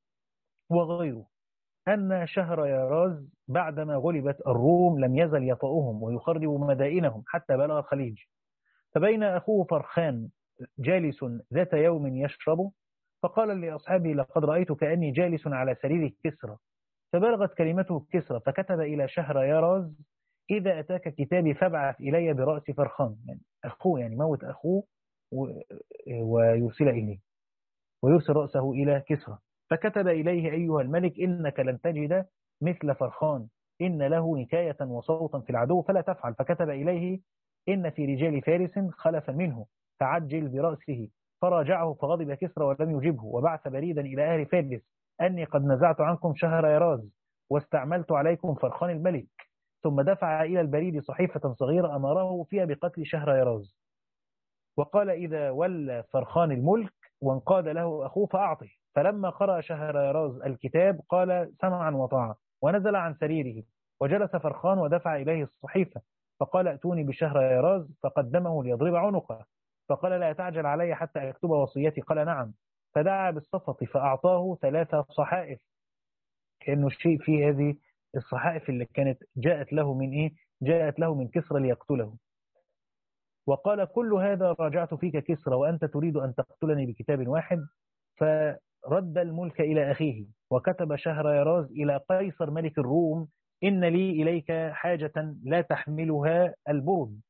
وغيره أن شهر يراز بعدما غلبت الروم لم يزل يطأهم ويخرب مدائنهم حتى بلغ الخليج. فبين أخوه فرخان جالس ذات يوم يشرب، فقال لأصحابه لقد رأيت كأني جالس على سرير كسرى. فبلغت كلمته كسرى فكتب إلى شهر يراز إذا أتاك كتابي فابعث إلي برأس فرخان، يعني أخوه، يعني موت أخوه ويرسل إليه ويرسل رأسه إلى كسرى. فكتب إليه أيها الملك إنك لن تجد مثل فرخان، إن له نكاية وصوتا في العدو فلا تفعل. فكتب إليه إن في رجال فارس خلفا منه فعجل برأسه. فراجعه فغضب كسرى ولم يجبه، وبعث بريدا إلى أهل فارس أني قد نزعت عنكم شهر يراز واستعملت عليكم فرخان الملك. ثم دفع إلى البريد صحيفة صغيرة أمره فيها بقتل شهر يراز، وقال إذا ولى فرخان الملك وانقاد له أخوه فأعطه. فلما قرأ شهر يراز الكتاب قال سمعا وطاعة، ونزل عن سريره وجلس فرخان ودفع إليه الصحيفة فقال ائتوني بشهر يراز، فقدمه ليضرب عنقه. فقال لا تعجل علي حتى أكتب وصيتي. قال نعم. فدعا بالصفة فأعطاه ثلاثة صحائف، كأنه الشيء في هذه الصحائف اللي كانت جاءت له من إيه؟ جاءت له من كسرى ليقتله. وقال كل هذا راجعت فيك كسرى وأنت تريد أن تقتلني بكتاب واحد. فرد الملك إلى أخيه وكتب شهر يراز إلى قيصر ملك الروم إن لي إليك حاجة لا تحملها البرد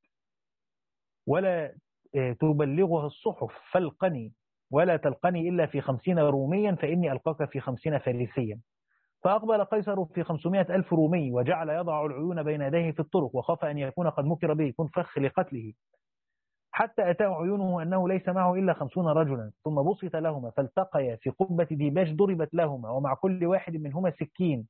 ولا تبلغها الصحف، فالقني ولا تلقني إلا في خمسين روميا فإني ألقاك في خمسين فارسيا. فأقبل قيصر في خمسمائة ألف رومي وجعل يضع العيون بين يديه في الطرق، وخاف أن يكون قد مكر به يكون فخ لقتله، حتى أتاه عيونه أنه ليس معه إلا خمسون رجلا. ثم بسط لهما فالتقيا في قبة ديباج ضربت لهما ومع كل واحد منهما سكين،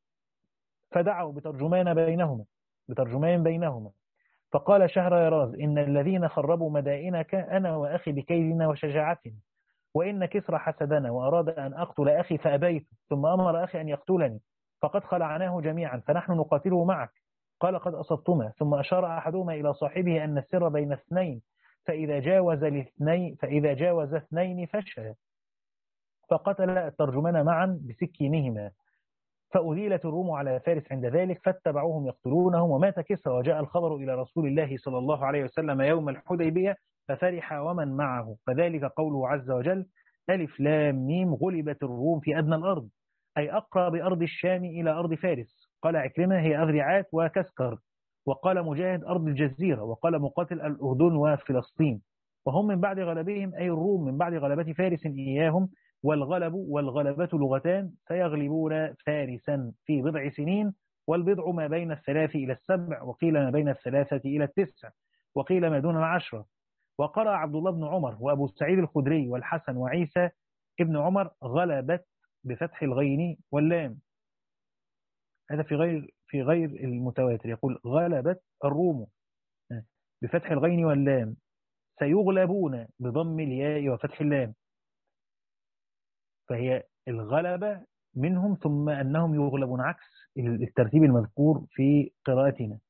فدعوا بترجمان بينهما بترجمان بينهما فقال شهر يراز إن الذين خربوا مدائنك أنا وأخي بكيدنا وشجاعتنا، وإن كسرى حسدنا وأراد أن أقتل أخي فأبيت، ثم أمر أخي أن يقتلني فقد خلعناه جميعا فنحن نقاتله معك. قال قد أصبتما. ثم أشار أحدهما إلى صاحبه أن السر بين اثنين، فإذا جاوز الاثنين فإذا جاوز اثنين فشل. فقتل الترجمان معا بسكينهما، فأذيلت الروم على فارس عند ذلك فاتبعوهم يقتلونهم. ومات كسرى وجاء الخبر إلى رسول الله صلى الله عليه وسلم يوم الحديبية ففرح ومن معه. فذلك قوله عز وجل ألف لام ميم غلبت الروم في أدنى الأرض، أي أقرب أرض الشام إلى أرض فارس. قال عكرمة هي أذرعات وكسكر، وقال مجاهد أرض الجزيرة، وقال مقاتل الأردن وفلسطين. وهم من بعد غلبهم أي الروم من بعد غلبة فارس إياهم، والغلب والغلبة لغتان، سيغلبون فارسا في بضع سنين، والبضع ما بين الثلاث إلى السبع، وقيل ما بين الثلاثة إلى التسع، وقيل ما دون العشرة. وقرأ عبد الله بن عمر وأبو سعيد الخدري والحسن وعيسى ابن عمر غلبت بفتح الغين واللام، هذا في غير في غير المتواتر، يقول غلبت الروم بفتح الغين واللام، سيغلبون بضم الياء وفتح اللام. فهي الغلبة منهم ثم أنهم يغلبون عكس الترتيب المذكور في قراءتنا.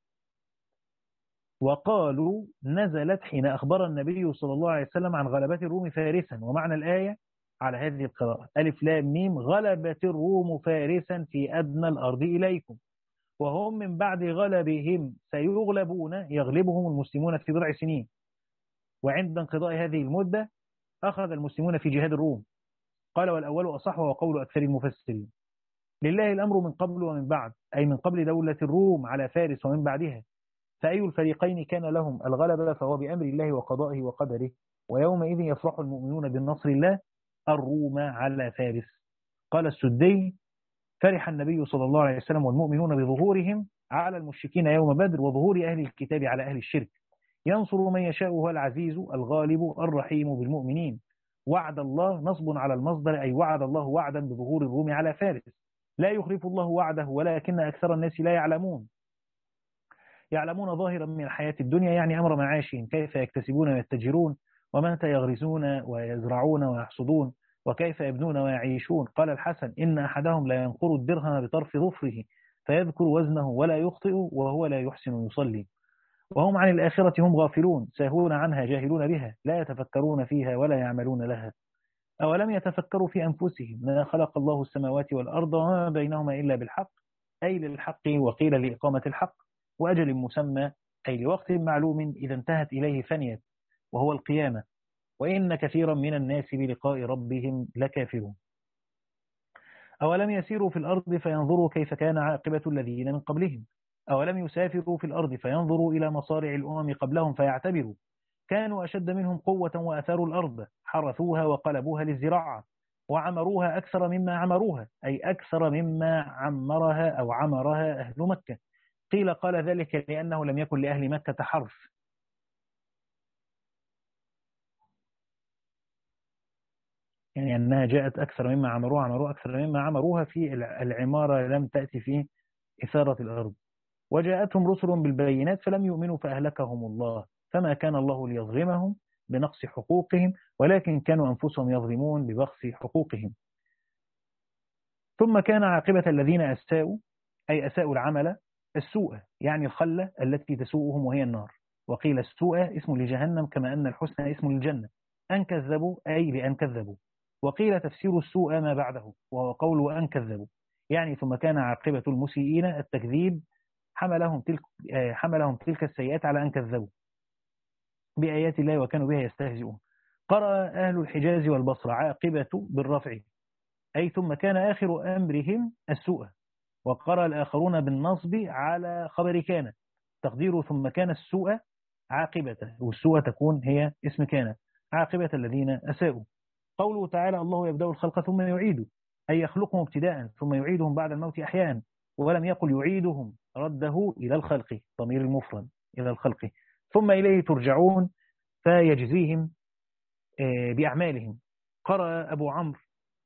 وقالوا نزلت حين أخبر النبي صلى الله عليه وسلم عن غلبة الروم فارسا، ومعنى الآية على هذه القراءة ألف لام ميم غلبت الروم فارسا في أدنى الأرض إليكم، وهم من بعد غلبهم سيغلبون يغلبهم المسلمون في بضع سنين. وعند انقضاء هذه المدة أخذ المسلمون في جهاد الروم. قال والأول أصح وقول أكثر المفسرين لله الأمر من قبل ومن بعد، أي من قبل دولة الروم على فارس ومن بعدها، فأي الفريقين كان لهم الغلبة فهو بأمر الله وقضائه وقدره، ويومئذ يفرح المؤمنون بالنصر الله الروم على فارس. قال السدي فرح النبي صلى الله عليه وسلم والمؤمنون بظهورهم على المشركين يوم بدر وظهور أهل الكتاب على أهل الشرك، ينصر من يشاء هو العزيز الغالب الرحيم بالمؤمنين. وعد الله نصب على المصدر، أي وعد الله وعدا بظهور الروم على فارس، لا يخلف الله وعده ولكن أكثر الناس لا يعلمون. يعلمون ظاهرا من الحياة الدنيا يعني أمر معاشهم، كيف يكتسبون ويتجرون، ومتى يغرسون ويزرعون ويحصدون، وكيف يبنون ويعيشون. قال الحسن: إن أحدهم لا ينقر الدرهم بطرف ظفره فيذكر وزنه ولا يخطئ وهو لا يحسن يصلي. وهم عن الآخرة هم غافلون، ساهون عنها جاهلون بها، لا يتفكرون فيها ولا يعملون لها. أولم يتفكروا في أنفسهم ما خلق الله السماوات والأرض وما بينهما إلا بالحق، أي للحق وقيل لإقامة الحق، وأجل مسمى، أي لوقت معلوم إذا انتهت إليه فنيت، وهو القيامة. وإن كثيرا من الناس بلقاء ربهم لكافرون. أولم يسيروا في الأرض فينظروا كيف كان عاقبة الذين من قبلهم. أولم يسافروا في الأرض فينظروا إلى مصارع الأمم قبلهم فيعتبروا كانوا أشد منهم قوة وأثاروا الأرض حرثوها وقلبوها للزراعة وعمروها أكثر مما عمروها، أي أكثر مما عمرها أو عمرها أهل مكة. قيل قال ذلك لأنه لم يكن لأهل مكة حرث، يعني أنها جاءت أكثر مما عمروها، عمروها أكثر مما عمروها في العمارة، لم تأتي في إثارة الأرض. وجاءتهم رسل بالبينات فلم يؤمنوا فأهلكهم الله، فما كان الله ليظلمهم بنقص حقوقهم ولكن كانوا أنفسهم يظلمون ببخس حقوقهم. ثم كان عاقبة الذين أساءوا، أي أساءوا العمل، السوء يعني الخلة التي تسوءهم وهي النار. وقيل السوء اسم لجهنم كما أن الحسن اسم للجنة. أن كذبوا أي بأن كذبوا. وقيل تفسير السوء ما بعده وهو قول أن كذبوا، يعني ثم كان عاقبة المسيئين التكذيب، حملهم تلك, حملهم تلك السيئات على أن كذبوا بآيات الله وكانوا بها يستهزئون. قرأ أهل الحجاز والبصر عاقبة بالرفع، أي ثم كان آخر أمرهم السوء. وقرأ الآخرون بالنصب على خبر كان، تقديره ثم كان السوء عاقبة، والسوء تكون هي اسم كان، عاقبة الذين أساءوا. قوله تعالى: الله يبدأ الخلق ثم يعيده، أي يخلقهم ابتداء ثم يعيدهم بعد الموت أحيانا. ولم يقل يعيدهم، رده إلى الخلق، ضمير المفرد إلى الخلق. ثم إليه ترجعون فيجزيهم بأعمالهم. قرأ أبو عمرو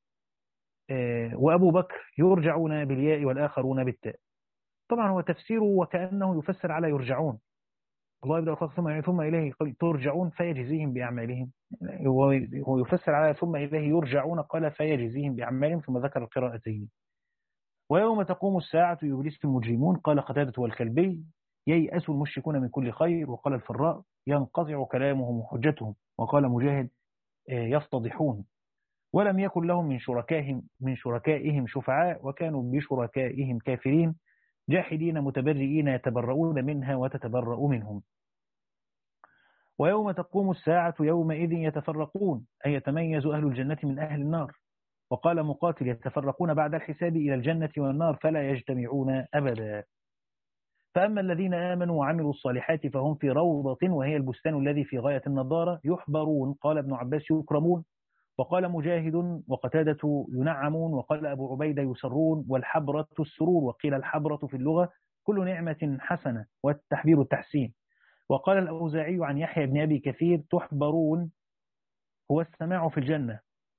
وأبو بكر يرجعون بالياء والآخرون بالتاء. طبعا هو تفسيره وكأنه يفسر على يرجعون، الله يبدأ الخلق ثم ثم إليه ترجعون فيجزيهم بأعمالهم، هو يفسر على ثم إليه يرجعون قال فيجزيهم بأعمالهم، ثم ذكر القراءتين. ويوم تقوم الساعة يبلس المجرمون، قال قتادة والكلبي ييأس المشركون من كل خير، وقال الفراء ينقطع كلامهم وحجتهم، وقال مجاهد يفتضحون. ولم يكن لهم من شركائهم من شركائهم شفعاء وكانوا بشركائهم كافرين جاحدين متبرئين يتبرؤون منها وتتبرأ منهم. ويوم تقوم الساعة يومئذ يتفرقون، أي يتميز أهل الجنة من أهل النار. وقال مقاتل يتفرقون بعد الحساب إلى الجنة والنار فلا يجتمعون أبدا. فأما الذين آمنوا وعملوا الصالحات فهم في روضة وهي البستان الذي في غاية النضارة يحبرون، قال ابن عباس يكرمون، وقال مجاهد وقتادة ينعمون، وقال أبو عبيدة يسرون، والحبرة السرور، وقيل الحبرة في اللغة كل نعمة حسنة والتحبير التحسين. وقال الأوزاعي عن يحيى بن أبي كثير تحبرون هو السماع في الجنة.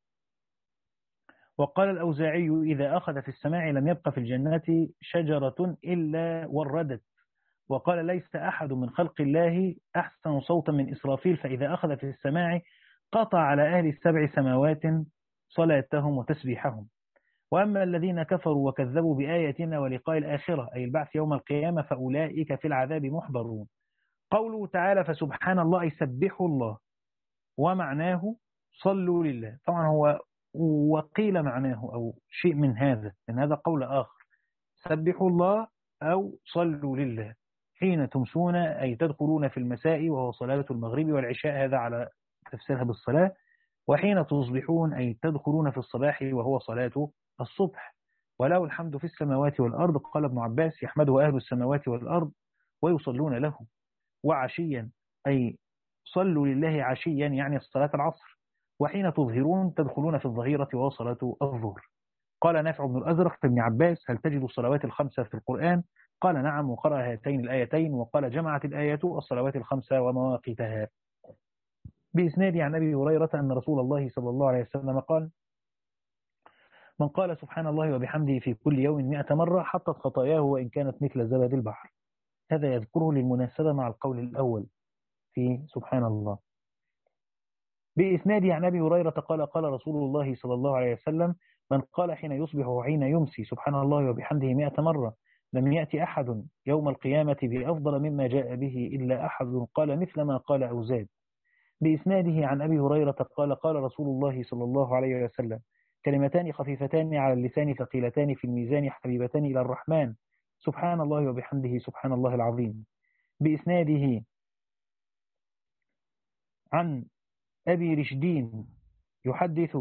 وقال الأوزاعي إذا أخذ في السماع لم يبق في الجنة شجرة إلا وردت. وقال ليس أحد من خلق الله أحسن صوتا من إسرافيل، فإذا أخذ في السماع قطع على أهل السبع سماوات صلاتهم وتسبيحهم. وأما الذين كفروا وكذبوا بآياتنا ولقاء الآخرة أي البعث يوم القيامة فأولئك في العذاب محضرون. قوله تعالى فسبحان الله يسبحوا الله، ومعناه صلوا لله. طبعا هو وقيل معناه أو شيء من هذا، لأن هذا قول آخر، سبحوا الله أو صلوا لله حين تمسون أي تدخلون في المساء وهو صلاة المغرب والعشاء، هذا على تفسيرها بالصلاة. وحين تصبحون أي تدخلون في الصباح وهو صلاة الصبح. وله الحمد في السماوات والأرض، قال ابن عباس يحمده أهل السماوات والأرض ويصلون له. وعشيا أي صلوا لله عشيا يعني صلاة العصر. وحين تظهرون تدخلون في الظهيرة وهو صلاة الظهر. قال نافع بن الأزرق في ابن عباس هل تجد الصلوات الخمسة في القرآن؟ قال نعم، وقرأ هاتين الآيتين، وقال جمعت الآية الصلوات الخمسة ومواقيتها. بإسناد عن أبي هريرة أن رسول الله صلى الله عليه وسلم قال من قال سبحان الله وبحمده في كل يوم مئة مرة حطت خطاياه وإن كانت مثل زبد البحر. هذا يذكره للمناسبة مع القول الأول في سبحان الله. بإسناده عن أبي هريرة قال قال رسول الله صلى الله عليه وسلم: من قال حين يصبح وحين يمسي سبحان الله وبحمده مئة مرة لم يأتي أحد يوم القيامة بأفضل مما جاء به إلا أحد قال مثل ما قال أو زاد. بإسناده عن أبي هريرة قال قال رسول الله صلى الله عليه وسلم: كلمتان خفيفتان على اللسان ثقيلتان في الميزان حبيبتان إلى الرحمن سبحان الله وبحمده سبحان الله العظيم. بإسناده عن أبي رشدين يحدث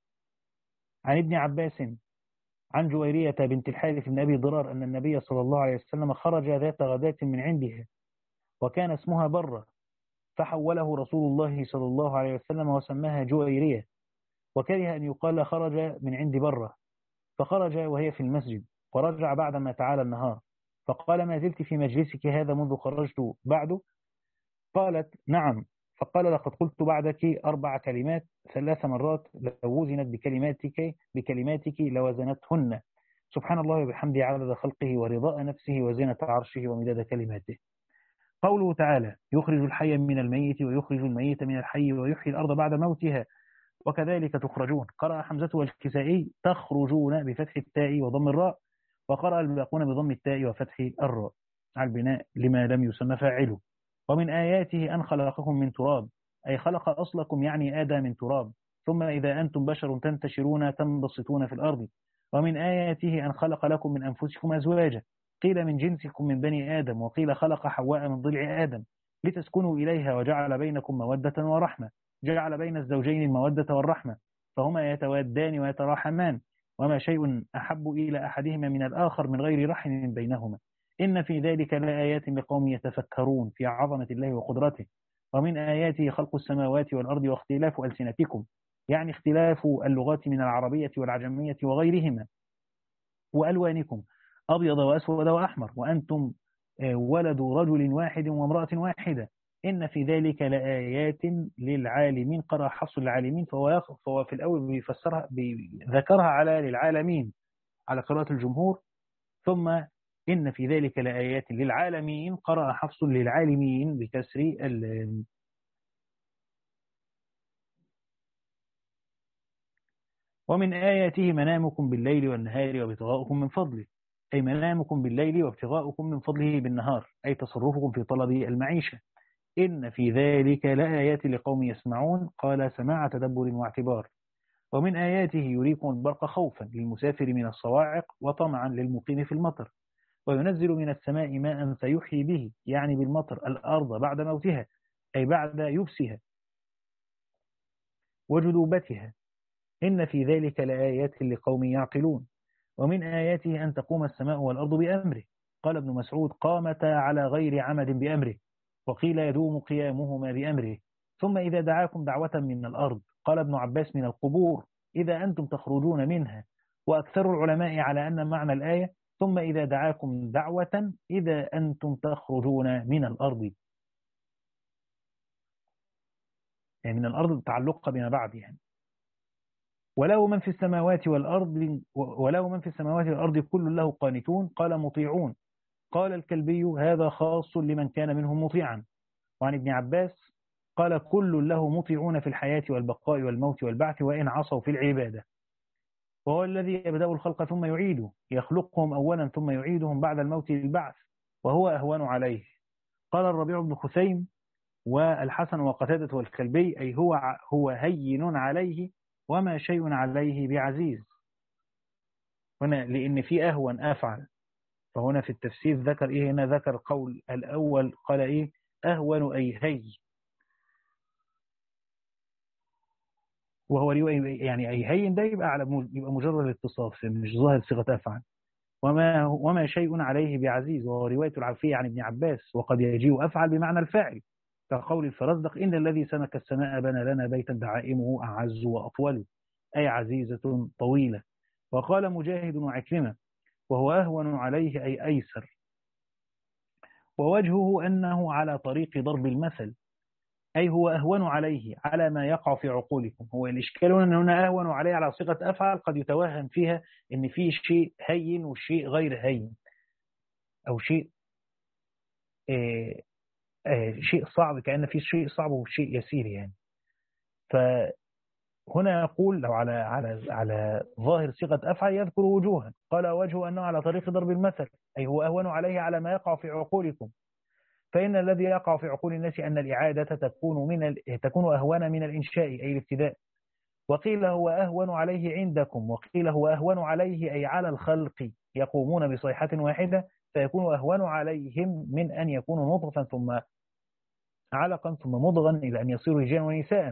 عن ابن عباس عن جويرية بنت الحارث بن أبي ضرار أن النبي صلى الله عليه وسلم خرج ذات غداة من عندها وكان اسمها برة، فحوله رسول الله صلى الله عليه وسلم وسماها جويرية، وكره أن يقال خرج من عند برة، فخرج وهي في المسجد ورجع بعدما تعالى النهار، فقال: ما زلت في مجلسك هذا منذ خرجت بعده؟ قالت: نعم. فقال: لقد قلت بعدك أربع كلمات ثلاث مرات لو وزنت بكلماتك بكلماتك لوزنتهن سبحان الله وبحمده عدد خلقه ورضاء نفسه وزنة عرشه ومداد كلماته. قوله تعالى: يخرج الحي من الميت ويخرج الميت من الحي ويحيي الأرض بعد موتها وكذلك تخرجون. قرأ حمزة والكسائي: تخرجون بفتح التاء وضم الراء، وقرأ الباقون بضم التاء وفتح الراء على البناء لما لم يسمى فاعله. ومن آياته أن خلقكم من تراب، أي خلق أصلكم يعني آدم من تراب، ثم إذا أنتم بشر تنتشرون تنبسطون في الأرض. ومن آياته أن خلق لكم من أنفسكم أزواجا، قيل من جنسكم من بني آدم، وقيل خلق حواء من ضلع آدم لتسكنوا إليها وجعل بينكم مودة ورحمة، جعل بين الزوجين المودة والرحمة، فهما يتوادان ويتراحمان، وما شيء أحب إلى أحدهما من الآخر من غير رحم بينهما. إن في ذلك لآيات لقوم يتفكرون في عظمة الله وقدرته. ومن آياته خلق السماوات والأرض واختلاف ألسنتكم، يعني اختلاف اللغات من العربية والعجمية وغيرهما، وألوانكم أبيض وأسود وأحمر، وأنتم ولد رجل واحد وامرأة واحدة، إن في ذلك لآيات للعالمين. قرأ حفص العالمين، فهو, فهو في الأول بيفسرها ذكرها على للعالمين على قراءة الجمهور، ثم إن في ذلك لآيات للعالمين قرأ حفص للعالمين بكسر ال ومن آياته منامكم بالليل والنهار وابتغاؤكم من فضله، أي منامكم بالليل وابتغاؤكم من فضله بالنهار، أي تصرفكم في طلب المعيشة. إن في ذلك لآيات لقوم يسمعون، قال: سماع تدبر واعتبار. ومن آياته يريكم البرق خوفا للمسافر من الصواعق وطمعا للمقيم في المطر، وينزل من السماء ماء فيحيي به، يعني بالمطر، الأرض بعد موتها، أي بعد يبسها وجذوبتها. إن في ذلك لآيات لقوم يعقلون. ومن آياته أن تقوم السماء والأرض بأمره، قال ابن مسعود: قامتا على غير عمد بأمره، وقيل يدوم قيامهما بأمره. ثم إذا دعاكم دعوة من الأرض، قال ابن عباس: من القبور، إذا أنتم تخرجون منها. وأكثر العلماء على أن معنى الآية: ثم إذا دعاكم دعوة إذا أنتم تخرجون من الأرض، يعني من الأرض تعلقها بما بعد يعني. وله من في السماوات والأرض وله من في السماوات والأرض كل له قانتون، قال: مطيعون. قال الكلبي: هذا خاص لمن كان منهم مطيعا. وعن ابن عباس قال: كل له مطيعون في الحياة والبقاء والموت والبعث وإن عصوا في العبادة. وهو الذي يبدأ الخلق ثم يعيده، يخلقهم أولا ثم يعيدهم بعد الموت للبعث، وهو أهون عليه. قال الربيع بن خثيم والحسن وقتادة والكلبي: أي هو هو هين عليه وما شيء عليه بعزيز. هنا لأن في أهون أفعل، فهنا في التفسير ذكر إيه؟ هنا ذكر قول الأول، قال إيه؟ أهون أي هي، وهو يعني أي هين ده يبقى على يبقى مجرد الاتصاف مش ظاهر صيغة أفعل. وما وما شيء عليه بعزيز، وهو رواية العافية عن ابن عباس، وقد يجيء أفعل بمعنى الفاعل، كقول الفرزدق: إن الذي سمك السماء بنى لنا بيتا دعائمه أعز وأطول، أي عزيزة طويلة. وقال مجاهد وعكرمة: وهو أهون عليه أي أيسر. ووجهه أنه على طريق ضرب المثل، أي هو أهون عليه على ما يقع في عقولكم. هو الإشكال أن هنا أهون عليه على صيغة أفعل قد يتوهم فيها أن في شيء هين وشيء غير هين، أو شيء آه آه شيء صعب، كأن في شيء صعب وشيء يسير يعني. فهنا يقول لو على على على ظاهر صيغة أفعل يذكر وجوها، قال وجهه أنه على طريق ضرب المثل، أي هو أهون عليه على ما يقع في عقولكم. فإن الذي يقع في عقول الناس أن الإعادة تكون من ال... تكون أهون من الإنشاء أي الابتداء. وقيل هو أهون عليه عندكم، وقيل هو أهون عليه أي على الخلق يقومون بصيحة واحدة، فيكون أهون عليهم من أن يكونوا نطفا ثم علقا ثم مضغا إلى أن يصيروا رجالا ونساء.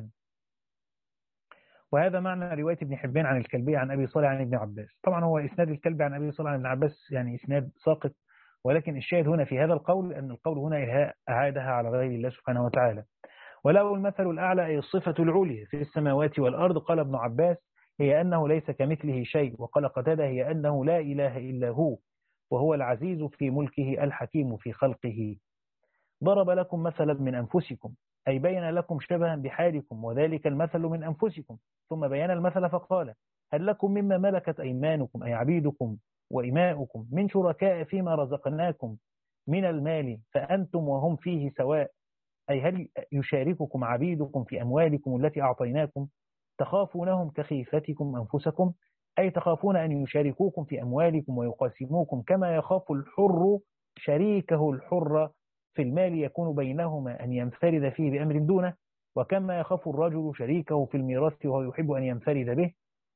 وهذا معنى رواية ابن حبان عن الكلبي عن أبي صالح عن ابن عباس. طبعا هو إسناد الكلبي عن أبي صالح عن ابن عباس يعني إسناد ساقط، ولكن الشاهد هنا في هذا القول أن القول هنا أعادها على غير الله سبحانه وتعالى. وله المثل الأعلى أي الصفة العليا في السماوات والأرض. قال ابن عباس هي أنه ليس كمثله شيء، وقال قتادة هي أنه لا إله إلا هو، وهو العزيز في ملكه الحكيم في خلقه. ضرب لكم مثلا من أنفسكم، أي بين لكم شبها بحالكم، وذلك المثل من أنفسكم، ثم بيان المثل فقال هل لكم مما ملكت أيمانكم أي عبيدكم وإماؤكم من شركاء فيما رزقناكم من المال فأنتم وهم فيه سواء، أي هل يشارككم عبيدكم في أموالكم التي أعطيناكم تخافونهم كخيفتكم أنفسكم، أي تخافون أن يشاركوكم في أموالكم ويقاسموكم كما يخاف الحر شريكه الحر في المال يكون بينهما أن ينفرد فيه بأمر دونه، وكما يخاف الرجل شريكه في الميراث وهو يحب أن ينفرد به.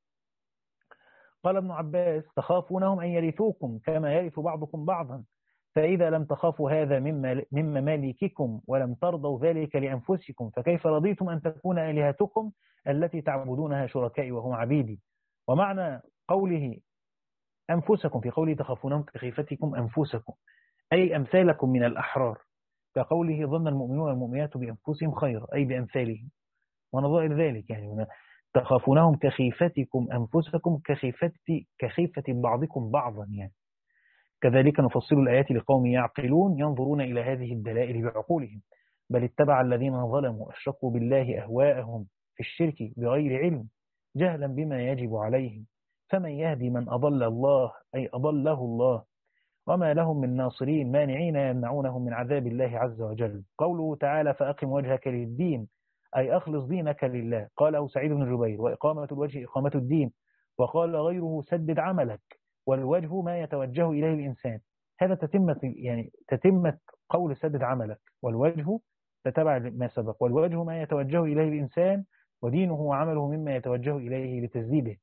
قال ابن عباس تخافونهم أن يرثوكم كما يرث بعضكم بعضا، فإذا لم تخافوا هذا مما مما مالككم ولم ترضوا ذلك لأنفسكم فكيف رضيتم أن تكون آلهتكم التي تعبدونها شركائي وهم عبيدي. ومعنى قوله أنفسكم في قوله تخافونهم كخيفتكم أنفسكم أي أمثالكم من الأحرار، كقوله ظن المؤمنون والمؤمنات بأنفسهم خير أي بأمثالهم ونظائر ذلك. يعني تخافونهم كخيفتكم أنفسكم كخيفة كخيفة بعضكم بعضا يعني. كذلك نفصل الآيات لقوم يعقلون ينظرون إلى هذه الدلائل بعقولهم، بل اتبع الذين ظلموا أشركوا بالله أهواءهم في الشرك بغير علم جهلا بما يجب عليهم، فمن يهدي من أضل الله أي أضله الله، وما لهم من ناصرين مانعين يمنعونهم من عذاب الله عز وجل. قوله تعالى فأقم وجهك للدين أي أخلص دينك لله، قاله سعيد بن جبير، وإقامة الوجه إقامة الدين. وقال غيره سدد عملك، والوجه ما يتوجه إليه الإنسان. هذا تتمة يعني تتمة قول سدد عملك، والوجه تتبع ما سبق، والوجه ما يتوجه إليه الإنسان، ودينه وعمله مما يتوجه إليه لتسديده.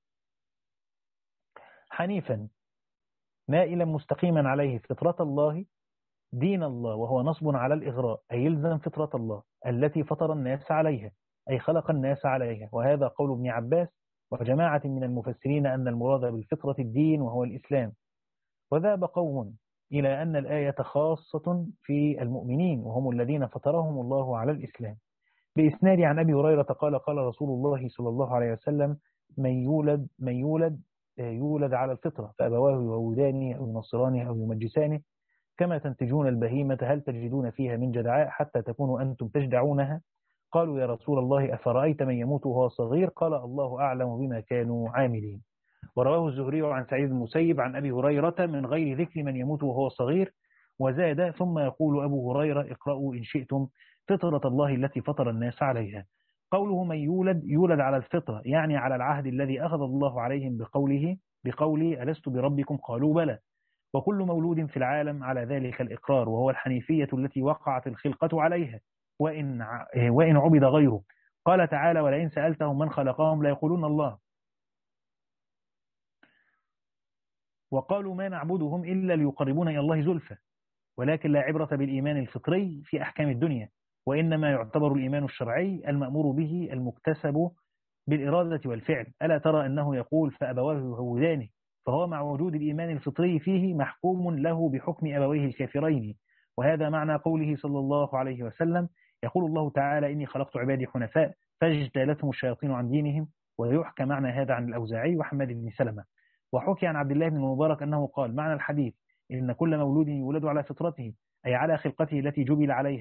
حنيفا مائلا مستقيما عليه فطرة الله دين الله، وهو نصب على الإغراء أي يلزم فطرة الله التي فطر الناس عليها أي خلق الناس عليها. وهذا قول ابن عباس وجماعة من المفسرين أن المراد بالفطرة الدين وهو الإسلام. وذهب قوم إلى أن الآية خاصة في المؤمنين وهم الذين فطرهم الله على الإسلام. بإسناد عن أبي هريرة قال قال رسول الله صلى الله عليه وسلم من يولد من يولد يولد على الفطرة فأبواه يهودانه أو ينصرانه أو يمجسانه كما تنتجون البهيمة هل تجدون فيها من جدعاء حتى تكونوا أنتم تجدعونها. قالوا يا رسول الله أفرأيت من يموت وهو صغير؟ قال الله أعلم بما كانوا عاملين. ورواه الزهري عن سعيد المسيب عن أبي هريرة من غير ذكر من يموت وهو صغير، وزاد ثم يقول أبو هريرة اقرأوا إن شئتم فطرة الله التي فطر الناس عليها. قوله من يولد يولد على الفطرة يعني على العهد الذي أخذ الله عليهم بقوله بقوله ألست بربكم قالوا بلى. وكل مولود في العالم على ذلك الإقرار، وهو الحنيفية التي وقعت الخلقة عليها وإن وإن عبد غيره. قال تعالى ولئن سألتهم من خلقهم ليقولون الله. وقالوا ما نعبدهم إلا ليقربون إلى الله زلفى، ولكن لا عبرة بالإيمان الفطري في أحكام الدنيا، وإنما يعتبر الإيمان الشرعي المأمور به المكتسب بالإرادة والفعل. ألا ترى أنه يقول فأبواه يهودانه، فهو مع وجود الإيمان الفطري فيه محكوم له بحكم أبويه الكافرين. وهذا معنى قوله صلى الله عليه وسلم يقول الله تعالى إني خلقت عبادي حنفاء فاجتالتهم الشياطين عن دينهم. ويحكى معنى هذا عن الأوزاعي وحماد بن سلمة. وحكي عن عبد الله بن المبارك أنه قال معنى الحديث إن كل مولود يولد على فطرته أي على خلقته التي جبل عليها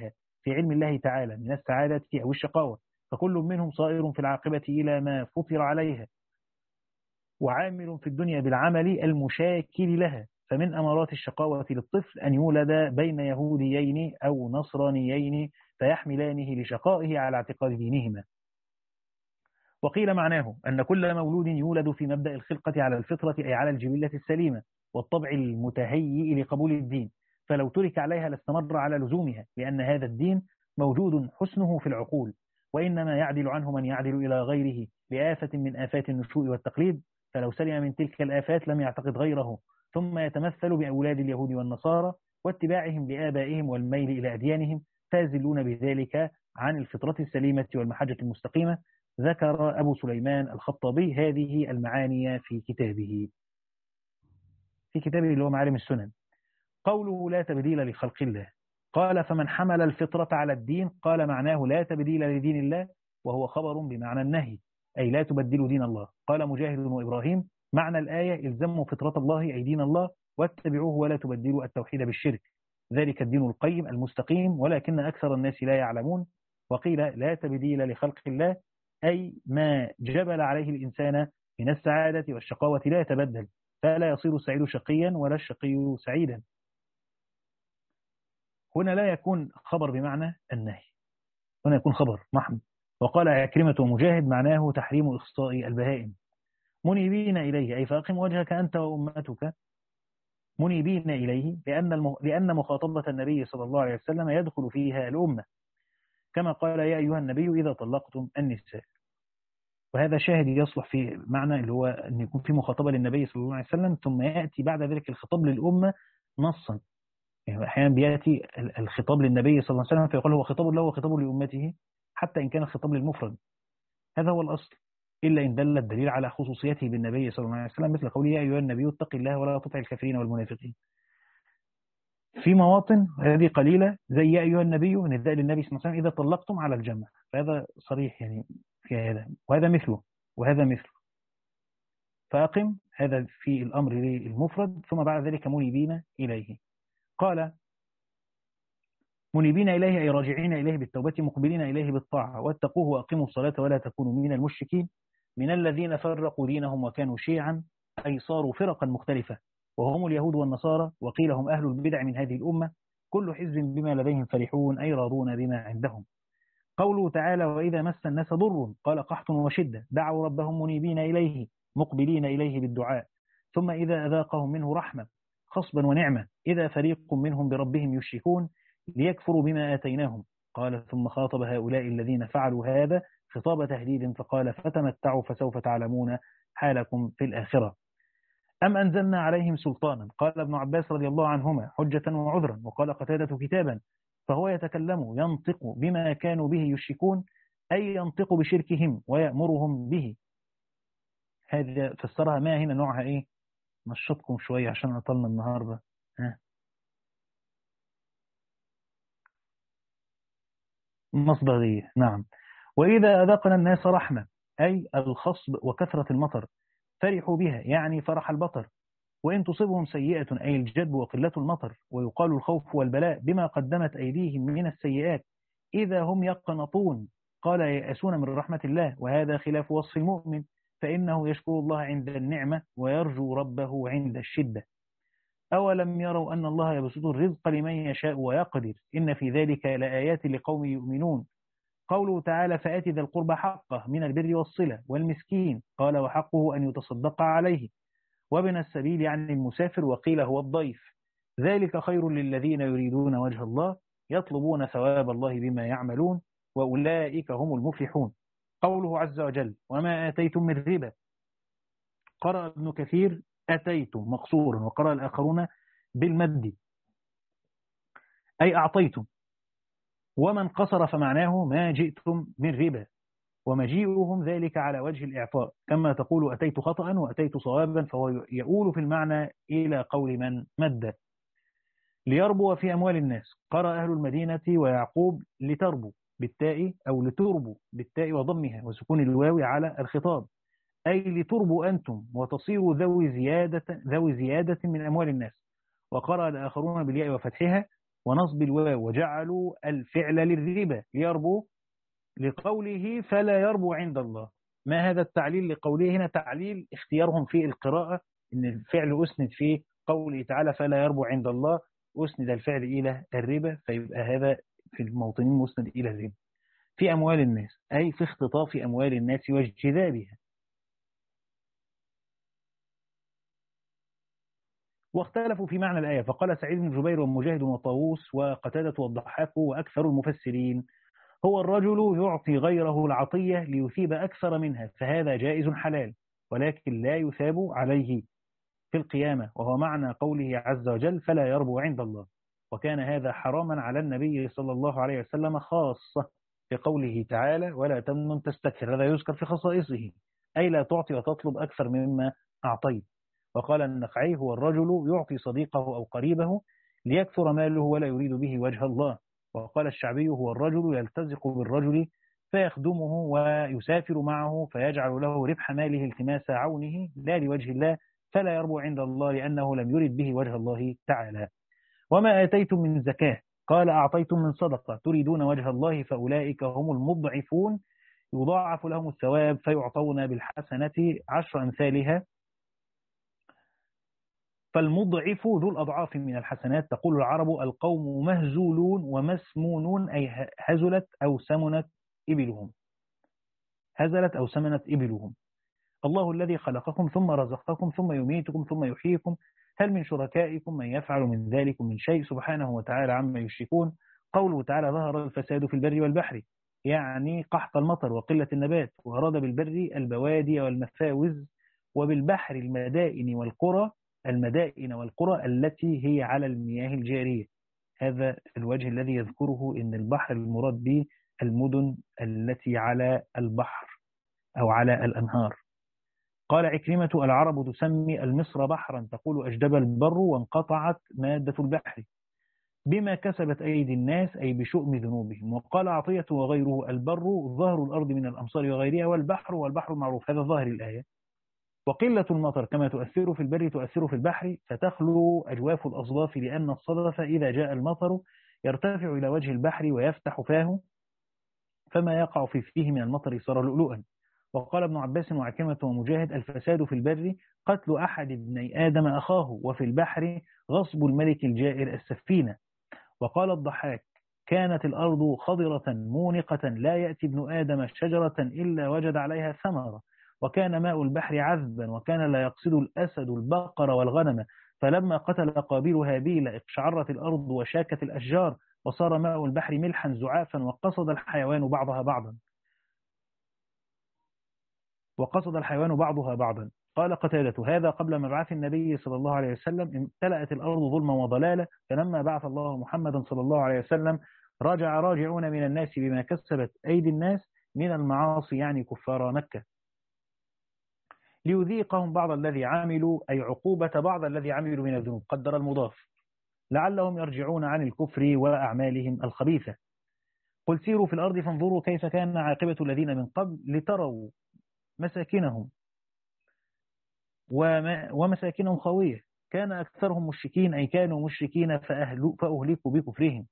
في علم الله تعالى من السعادة أو الشقاوة، فكل منهم صائر في العاقبة إلى ما فطر عليها، وعامل في الدنيا بالعمل المشاكل لها. فمن أمارات الشقاوة للطفل أن يولد بين يهوديين أو نصرانيين فيحملانه لشقائه على اعتقاد دينهما. وقيل معناه أن كل مولود يولد في مبدأ الخلقة على الفطرة، أي على الجبلة السليمة والطبع المتهيئ لقبول الدين، فلو ترك عليها لاستمر على لزومها، لأن هذا الدين موجود حسنه في العقول، وإنما يعدل عنه من يعدل إلى غيره لآفة من آفات النشوء والتقليد، فلو سلم من تلك الآفات لم يعتقد غيره، ثم يتمثل بأولاد اليهود والنصارى واتباعهم لآبائهم والميل إلى أديانهم، فازلون بذلك عن الفطرة السليمة والمحجة المستقيمة. ذكر أبو سليمان الخطابي هذه المعاني في كتابه في كتابه اللي هو معالم السنن. قوله لا تبديل لخلق الله، قال فمن حمل الفطرة على الدين قال معناه لا تبديل لدين الله، وهو خبر بمعنى النهي، أي لا تبدلوا دين الله. قال مجاهد وإبراهيم معنى الآية الزموا فطرة الله أي دين الله واتبعوه ولا تبدلوا التوحيد بالشرك، ذلك الدين القيم المستقيم ولكن أكثر الناس لا يعلمون. وقيل لا تبديل لخلق الله أي ما جبل عليه الإنسان من السعادة والشقاوة لا يتبدل، فلا يصير السعيد شقيا ولا الشقي سعيدا. هنا لا يكون خبر بمعنى النهي، هنا يكون خبر محض. وقال عكرمة ومجاهد معناه تحريم إخصاء البهائم. منيبين إليه أي فأقم وجهك أنت وأمتك منيبين إليه، لأن الم... لأن مخاطبة النبي صلى الله عليه وسلم يدخل فيها الأمة، كما قال يا أيها النبي إذا طلقتم النساء. وهذا شاهد يصلح في معنى اللي هو أن يكون في مخاطبة للنبي صلى الله عليه وسلم ثم يأتي بعد ذلك الخطاب للأمة نصا. يعني أحيانا بيأتي الخطاب للنبي صلى الله عليه وسلم فيقول هو خطاب له وخطاب لأمته، حتى إن كان الخطاب للمفرد، هذا هو الأصل، إلا إن دل الدليل على خصوصيته بالنبي صلى الله عليه وسلم، مثل قوله يا أيها النبي اتق الله ولا تطع الكافرين والمنافقين. في مواطن هذه قليلة زي يا أيها النبي نداء للنبي صلى الله عليه وسلم إذا طلقتم على الجمع، فهذا صريح يعني في هذا، وهذا مثله وهذا مثله. فأقم هذا في الأمر للمفرد، ثم بعد ذلك منيبين إليه. قال منيبين إليه أي راجعين إليه بالتوبة مقبلين إليه بالطاعة، واتقوه وأقيموا الصلاة ولا تكونوا من المشركين من الذين فرقوا دينهم وكانوا شيعا أي صاروا فرقا مختلفة، وهم اليهود والنصارى، وقيل هم أهل البدع من هذه الأمة، كل حزب بما لديهم فرحون أي راضون بما عندهم. قوله تعالى وإذا مس الناس ضر قال قحط وشدة دعوا ربهم منيبين إليه مقبلين إليه بالدعاء، ثم إذا أذاقهم منه رحمة خصبا ونعمة إذا فريق منهم بربهم يشركون ليكفروا بما آتيناهم. قال ثم خاطب هؤلاء الذين فعلوا هذا خطاب تهديد فقال فتمتعوا فسوف تعلمون حالكم في الآخرة. أم أنزلنا عليهم سلطانا، قال ابن عباس رضي الله عنهما حجة وعذرا، وقال قتادة كتابا، فهو يتكلم ينطق بما كانوا به يشركون أي ينطق بشركهم ويأمرهم به. هذا فسرها ما هنا نوعها إيه؟ نشطكم شوية عشان أطلنا النهاردة. ها مصدرية نعم. وإذا أذقنا الناس رحمة أي الخصب وكثرة المطر فرحوا بها يعني فرح البطر، وإن تصبهم سيئة أي الجدب وقلة المطر، ويقال الخوف والبلاء بما قدمت أيديهم من السيئات إذا هم يقنطون قال ييأسون من رحمة الله، وهذا خلاف وصف المؤمن فإنه يشكر الله عند النعمة ويرجو ربه عند الشدة. أولم يروا أن الله يبسط الرزق لمن يشاء ويقدر إن في ذلك لآيات لقوم يؤمنون. قوله تعالى فآت ذا القربى حقه من البر والصلة والمسكين قال وحقه أن يتصدق عليه، وابن السبيل يعني المسافر، وقيل هو الضيف، ذلك خير للذين يريدون وجه الله يطلبون ثواب الله بما يعملون وأولئك هم المفلحون. قوله عز وجل وما آتيتم من ربا، قرأ ابن كثير أتيتم مقصورا، وقرأ الآخرون بالمد أي أعطيتم، ومن قصر فمعناه ما جئتم من ربا، ومجيئهم ذلك على وجه الإعطاء، كما تقول أتيت خطأ وأتيت صوابا، فهو يؤول في المعنى إلى قول من مد. ليربو في أموال الناس، قرأ أهل المدينة ويعقوب لتربو بالتاء أو لتربو بالتاء وضمها وسكون الواو على الخطاب، أي لتربوا أنتم وتصيروا ذوي زيادة, ذوي زيادة من أموال الناس. وقرأ الآخرون بالياء وفتحها ونصب الواو، وجعلوا الفعل للربا ليربو، لقوله فلا يربو عند الله. ما هذا التعليل لقوله هنا؟ تعليل اختيارهم في القراءة إن الفعل أسند في قوله تعالى فلا يربو عند الله، أسند الفعل إلى الربا، فيبقى هذا في الموطنين مسند إلى الربا في أموال الناس، أي في اختطاف أموال الناس واجتذابها. واختلفوا في معنى الآية، فقال سعيد بن جبير ومجاهد وطاووس وقتادة والضحاك وأكثر المفسرين: هو الرجل يعطي غيره العطية ليثيب أكثر منها، فهذا جائز حلال، ولكن لا يثاب عليه في القيامة، وهو معنى قوله عز وجل فلا يربو عند الله. وكان هذا حراما على النبي صلى الله عليه وسلم خاصة في قوله تعالى ولا تمنن تستكثر، هذا يذكر في خصائصه، أي لا تعطي وتطلب أكثر مما أعطيت. وقال النخعي: هو الرجل يعطي صديقه أو قريبه ليكثر ماله ولا يريد به وجه الله. وقال الشعبي: هو الرجل يلتزق بالرجل فيخدمه ويسافر معه فيجعل له ربح ماله التماس عونه لا لوجه الله، فلا يربو عند الله لأنه لم يرد به وجه الله تعالى. وما آتيتم من زكاة، قال أعطيتم من صدقة تريدون وجه الله فأولئك هم المضعفون، يضاعف لهم الثواب فيعطون بالحسنة عشر أمثالها. فالمضعف ذو الأضعاف من الحسنات. تقول العرب: القوم مهزولون ومسمونون، أي هزلت أو سمنت إبلهم، هزلت أو سمنت إبلهم. الله الذي خلقكم ثم رزقكم ثم يميتكم ثم يحييكم، هل من شركائكم من يفعل من ذلك من شيء سبحانه وتعالى عما يشركون. قوله تعالى: ظهر الفساد في البر والبحر، يعني قحط المطر وقلة النبات، وأراد بالبر البوادي والمفاوز، وبالبحر المدائن والقرى، المدائن والقرى التي هي على المياه الجارية. هذا الوجه الذي يذكره إن البحر المراد به المدن التي على البحر أو على الأنهار. قال عكرمة: العرب تسمي المصر بحرا، تقول أجدب البر وانقطعت مادة البحر، بما كسبت أيدي الناس، أي بشؤم ذنوبهم. وقال عطية وغيره: البر ظهر الأرض من الأمصار وغيرها، والبحر والبحر معروف، هذا ظاهر الآية. وقلة المطر كما تؤثر في البر تؤثر في البحر، فتخلو أجواف الأصداف، لأن الصدف إذا جاء المطر يرتفع إلى وجه البحر ويفتح فاه، فما يقع في فيه من المطر صار لؤلؤا. وقال ابن عباس وعكرمة ومجاهد: الفساد في البر قتل أحد ابني آدم أخاه، وفي البحر غصب الملك الجائر السفينة. وقال الضحاك: كانت الأرض خضرة مونقة لا يأتي ابن آدم شجرة إلا وجد عليها ثمرة، وكان ماء البحر عذبا، وكان لا يقصد الأسد البقر والغنم، فلما قتل قابيل هابيل اقشعرت الأرض وشاكت الأشجار، وصار ماء البحر ملحا زعافا، وقصد الحيوان بعضها بعضا وقصد الحيوان بعضها بعضا. قال قتادة: هذا قبل مبعث النبي صلى الله عليه وسلم، امتلأت الأرض ظلما وضلالا، فلما بعث الله محمدا صلى الله عليه وسلم راجع راجعون من الناس بما كسبت أيدي الناس من المعاصي، يعني كفار مكة، ليذيقهم بعض الذي عملوا، أي عقوبة بعض الذي عملوا من الذنوب، قدر المضاف، لعلهم يرجعون عن الكفر وأعمالهم الخبيثة. قل سيروا في الأرض فانظروا كيف كان عاقبة الذين من قبل، لتروا مساكنهم ومساكنهم خاوية، كان أكثرهم مشركين، أي كانوا مشركين فأهلكوا بكفرهم.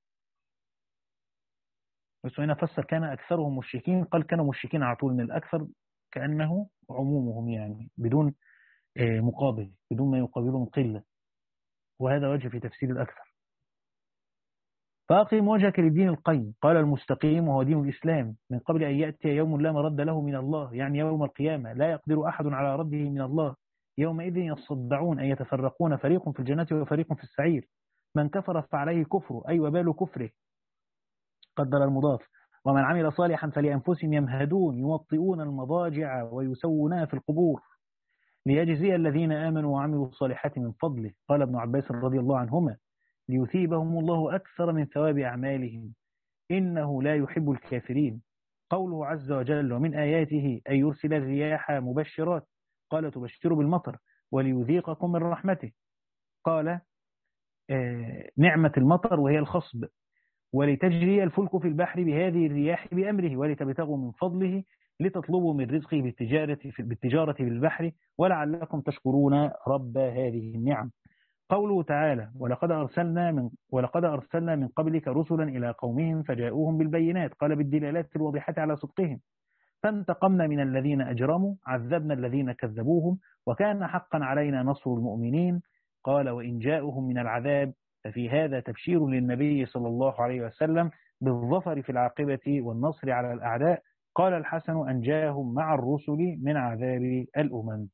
بس هنا فسر كان أكثرهم مشركين، قال كانوا مشركين على طول، من الأكثر كأنه عمومهم، يعني بدون مقابل، بدون ما يقابلهم قلة، وهذا وجه في تفسير الأكثر. فأقيم وجهك للدين القيم، قال المستقيم وهو دين الإسلام، من قبل أن يأتي يوم لا مرد له من الله، يعني يوم القيامة، لا يقدر أحد على رده من الله، يومئذ يصدعون، أي يتفرقون، فريق في الجنة وفريق في السعير. من كفر فعليه كفره، أي وبال كفره، قدر المضاف. ومن عمل صالحا فلأنفسهم يمهدون، يوطئون المضاجع ويسونها في القبور، ليجزي الذين آمنوا وعملوا الصالحات من فضله. قال ابن عباس رضي الله عنهما: ليثيبهم الله أكثر من ثواب أعمالهم، إنه لا يحب الكافرين. قوله عز وجل: ومن آياته أن يرسل الرياح مبشرات، قال تبشر بالمطر، وليذيقكم من رحمته. قال آه نعمة المطر وهي الخصب، ولتجري الفلك في البحر بهذه الرياح بأمره، ولتبتغوا من فضله، لتطلبوا من رزقه بالتجارة بالتجارة بالبحر، ولعلكم تشكرون رب هذه النعم. قوله تعالى ولقد أرسلنا من ولقد أرسلنا من قبلك رسلا إلى قومهم فجاءوهم بالبينات قال بالدلالات الواضحة على صدقهم فانتقمنا من الذين أجرموا عذبنا الذين كذبوهم وكان حقا علينا نصر المؤمنين قال وإن جاءهم من العذاب ففي هذا تبشير للنبي صلى الله عليه وسلم بالظفر في العاقبة والنصر على الأعداء قال الحسن أنجاهم مع الرسل من عذاب الأمم.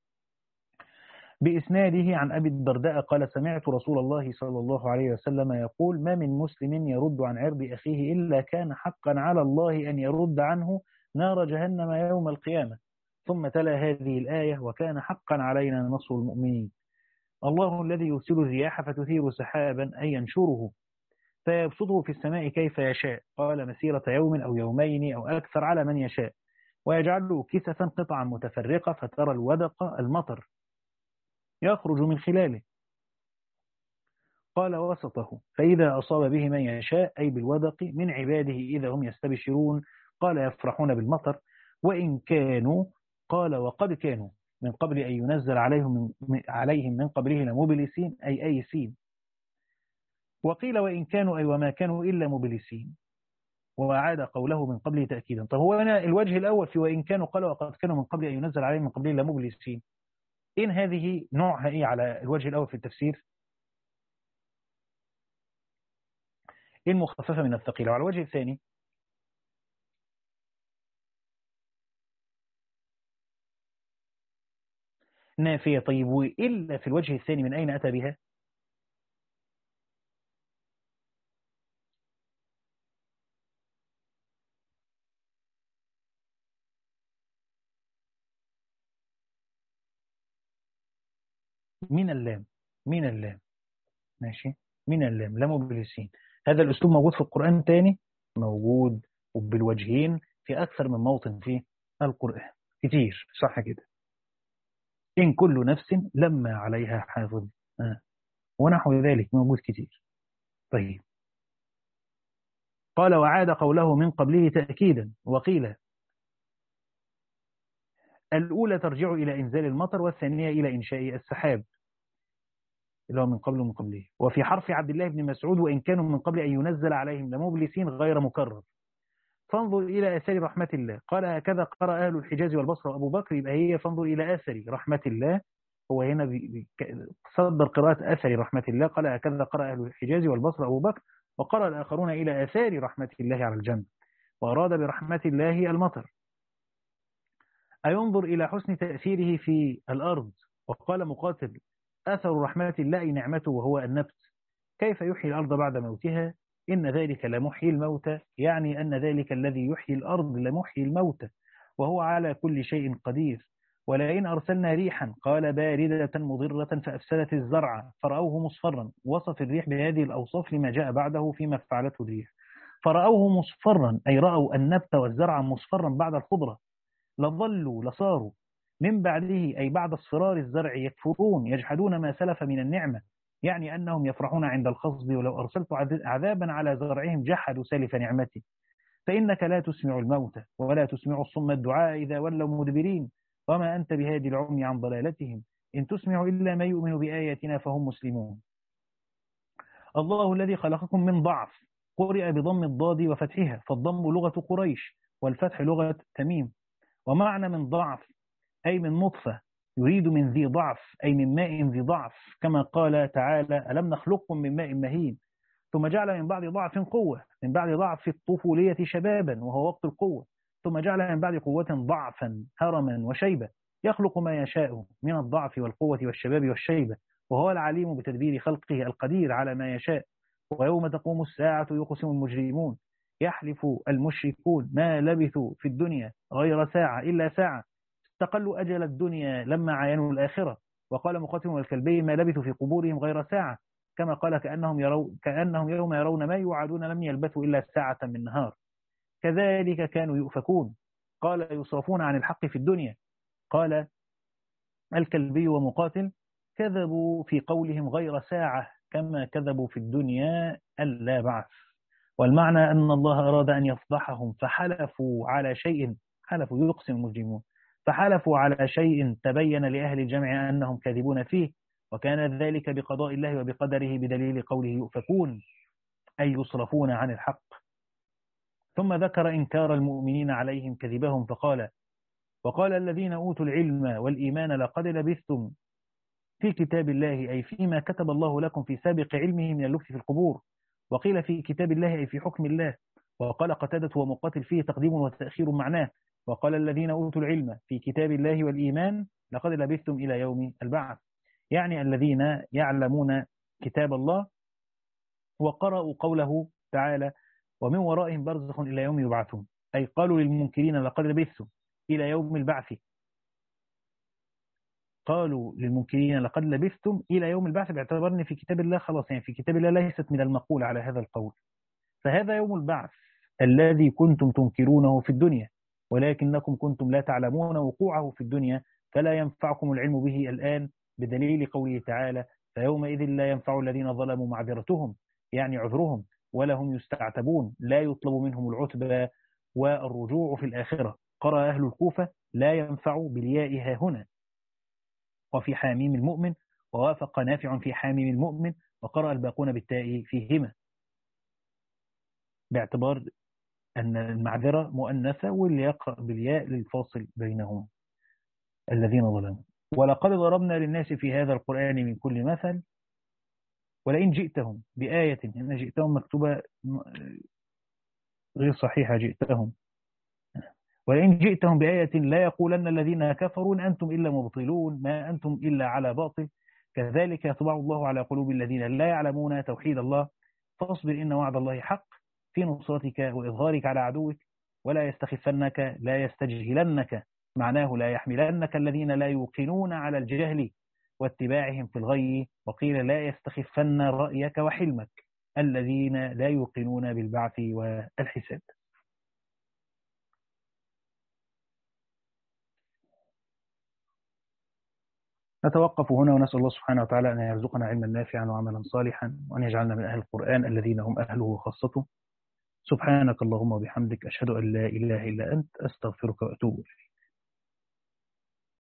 بإسناده عن أبي الدرداء قال سمعت رسول الله صلى الله عليه وسلم يقول ما من مسلم يرد عن عرض أخيه إلا كان حقا على الله أن يرد عنه نار جهنم يوم القيامة. ثم تلا هذه الآية وكان حقا علينا نصر المؤمنين الله الذي يرسل الرياح فتثير سحابا أي ينشره فيبسطه في السماء كيف يشاء قال مسيرة يوم أو يومين أو أكثر على من يشاء ويجعله كسفا قطعا متفرقة فترى الودق المطر يخرج من خلاله قال وسطه فإذا أصاب به من يشاء أي بالودق من عباده إذا هم يستبشرون قال يفرحون بالمطر وإن كانوا قال وقد كانوا من قبل أن ينزل عليهم من, عليهم من قبله لمبلسين أي أيسين وقيل وإن كانوا أي وما كانوا إلا مبلسين وعاد قوله من قبله تأكيدا. طب هو أنا الوجه الأول في وإن كانوا قال وقد كانوا من قبل أن ينزل عليهم من قبله لمبلسين إن هذه نوعها إيه على الوجه الأول في التفسير إيه المخففة من الثقيلة وعلى الوجه الثاني نافية. طيب وإلا في الوجه الثاني من أين أتى بها من اللام من اللام ماشي من اللام لا مبلسين هذا الأسلوب موجود في القرآن تاني موجود وبالوجهين في أكثر من موطن في القرآن كتير صح كده إن كل نفس لما عليها حافظ آه. ونحو ذلك موجود كتير. طيب قال وعاد قوله من قبله تأكيدا وقيل الأولى ترجع إلى إنزال المطر والثانية إلى إنشاء السحاب اللي هو من قبل ومن قبله. وفي حرف عبد الله بن مسعود وإن كانوا من قبل أن ينزل عليهم لمبلسين غير مكرر فانظر إلى آثار رحمة الله قال هكذا قرأ أهل الحجاز والبصرة وأبو بكر يبقى هي فانظر إلى آثار رحمة الله هو هنا صدر قراءة آثار رحمة الله قال هكذا قرأ أهل الحجاز والبصرة وأبو بكر وقرأ الآخرون إلى آثار رحمة الله على الجنب وأراد برحمة الله المطر أينظر إلى حسن تأثيره في الأرض وقال مقاتل أثر رحمة الله نعمته وهو النبت كيف يحيي الأرض بعد موتها إن ذلك لمحيي الموتى يعني أن ذلك الذي يحيي الأرض لمحيي الموتى وهو على كل شيء قدير ولئن أرسلنا ريحا قال باردة مضرة فأفسدت الزرع فرأوه مصفرا وصف الريح بهذه الأوصاف لما جاء بعده فيما فعلته الريح فرأوه مصفرا أي رأوا النبت والزرع مصفرا بعد الخضرة لظلوا لصاروا من بعده أي بعد اصفرار الزرع يكفرون يجحدون ما سلف من النعمة يعني أنهم يفرحون عند الخصب ولو أرسلت عذابا على زرعهم جحدوا سلف نعمتي فإنك لا تسمع الموتى ولا تسمع الصم الدعاء إذا ولوا مدبرين وما أنت بهادي العمي عن ضلالتهم إن تسمع إلا ما يؤمن بآياتنا فهم مسلمون الله الذي خلقكم من ضعف قرئ بضم الضاد وفتحها فالضم لغة قريش والفتح لغة تميم ومعنى من ضعف أي من نطفة يريد من ذي ضعف أي من ماء ذي ضعف كما قال تعالى ألم نخلقكم من ماء مهين ثم جعل من بعد ضعف قوة من بعد ضعف الطفولية شبابا وهو وقت القوة ثم جعل من بعد قوة ضعفا هرما وشيبة يخلق ما يشاء من الضعف والقوة والشباب والشيبة وهو العليم بتدبير خلقه القدير على ما يشاء ويوم تقوم الساعة يقسم المجرمون يحلف المشركون ما لبثوا في الدنيا غير ساعة إلا ساعة استقلوا أجل الدنيا لما عاينوا الآخرة وقال مقاتل والكلبي ما لبثوا في قبورهم غير ساعة كما قال كأنهم, يرو كأنهم يوم يرون ما يوعدون لم يلبثوا إلا ساعة من نهار كذلك كانوا يؤفكون قال يصرفون عن الحق في الدنيا قال الكلبي ومقاتل كذبوا في قولهم غير ساعة كما كذبوا في الدنيا ألا بعث والمعنى أن الله أراد أن يفضحهم فحلفوا على شيء حلفوا يقسم المجرمون فحلفوا على شيء تبين لأهل الجمع أنهم كاذبون فيه وكان ذلك بقضاء الله وبقدره بدليل قوله يؤفكون أي يصرفون عن الحق. ثم ذكر إنكار المؤمنين عليهم كذبهم فقال وقال الذين أوتوا العلم والإيمان لقد لبثتم في كتاب الله أي فيما كتب الله لكم في سابق علمه من اللبث في القبور، وقيل في كتاب الله أي في حكم الله. وقال قتادة ومقاتل فيه تقديم وتأخير معناه. وقال الذين أوتوا العلم في كتاب الله والإيمان لقد لبثتم إلى يوم البعث، يعني الذين يعلمون كتاب الله وقرأوا قوله تعالى ومن ورائهم برزخ إلى يوم يبعثون، أي قالوا للمنكرين لقد لبثتم إلى يوم البعث، قالوا للمنكرين لقد لبثتم إلى يوم البعث باعتبار أن في كتاب الله خلاص، يعني في كتاب الله ليست من المقول على هذا القول. فهذا يوم البعث الذي كنتم تنكرونه في الدنيا ولكنكم كنتم لا تعلمون وقوعه في الدنيا، فلا ينفعكم العلم به الآن بدليل قوله تعالى فيومئذ لا ينفع الذين ظلموا معذرتهم، يعني عذرهم، ولا هم يستعتبون، لا يطلب منهم العتبى والرجوع في الآخرة. قرأ أهل الكوفة لا ينفع بالياء ها هنا وفي حاميم المؤمن، ووافق نافع في حاميم المؤمن، وقرأ الباقون بالتاء فيهما باعتبار أن المعذرة مؤنثة واللي يقرأ بالياء للفاصل بينهم الذين ظلموا. ولقد ضربنا للناس في هذا القرآن من كل مثل ولئن جئتهم بآية، إن جئتهم مكتوبة غير صحيحة جئتهم، ولئن جئتهم بآية لا يقولن الذين كفروا إن أنتم إلا مبطلون ما أنتم إلا على باطل كذلك يطبع الله على قلوب الذين لا يعلمون توحيد الله فاصبر إن وعد الله حق في نصرتك وإظهارك على عدوك ولا يستخفنك لا يستجهلنك، معناه لا يحملنك الذين لا يوقنون على الجهل واتباعهم في الغي، وقيل لا يستخفن رأيك وحلمك الذين لا يوقنون بالبعث والحساب. نتوقف هنا ونسأل الله سبحانه وتعالى أن يرزقنا علما نافعا وعملا صالحا وأن يجعلنا من أهل القرآن الذين هم أهله وخاصته. سبحانك اللهم وبحمدك أشهد أن لا إله إلا أنت أستغفرك وأتوب إليك.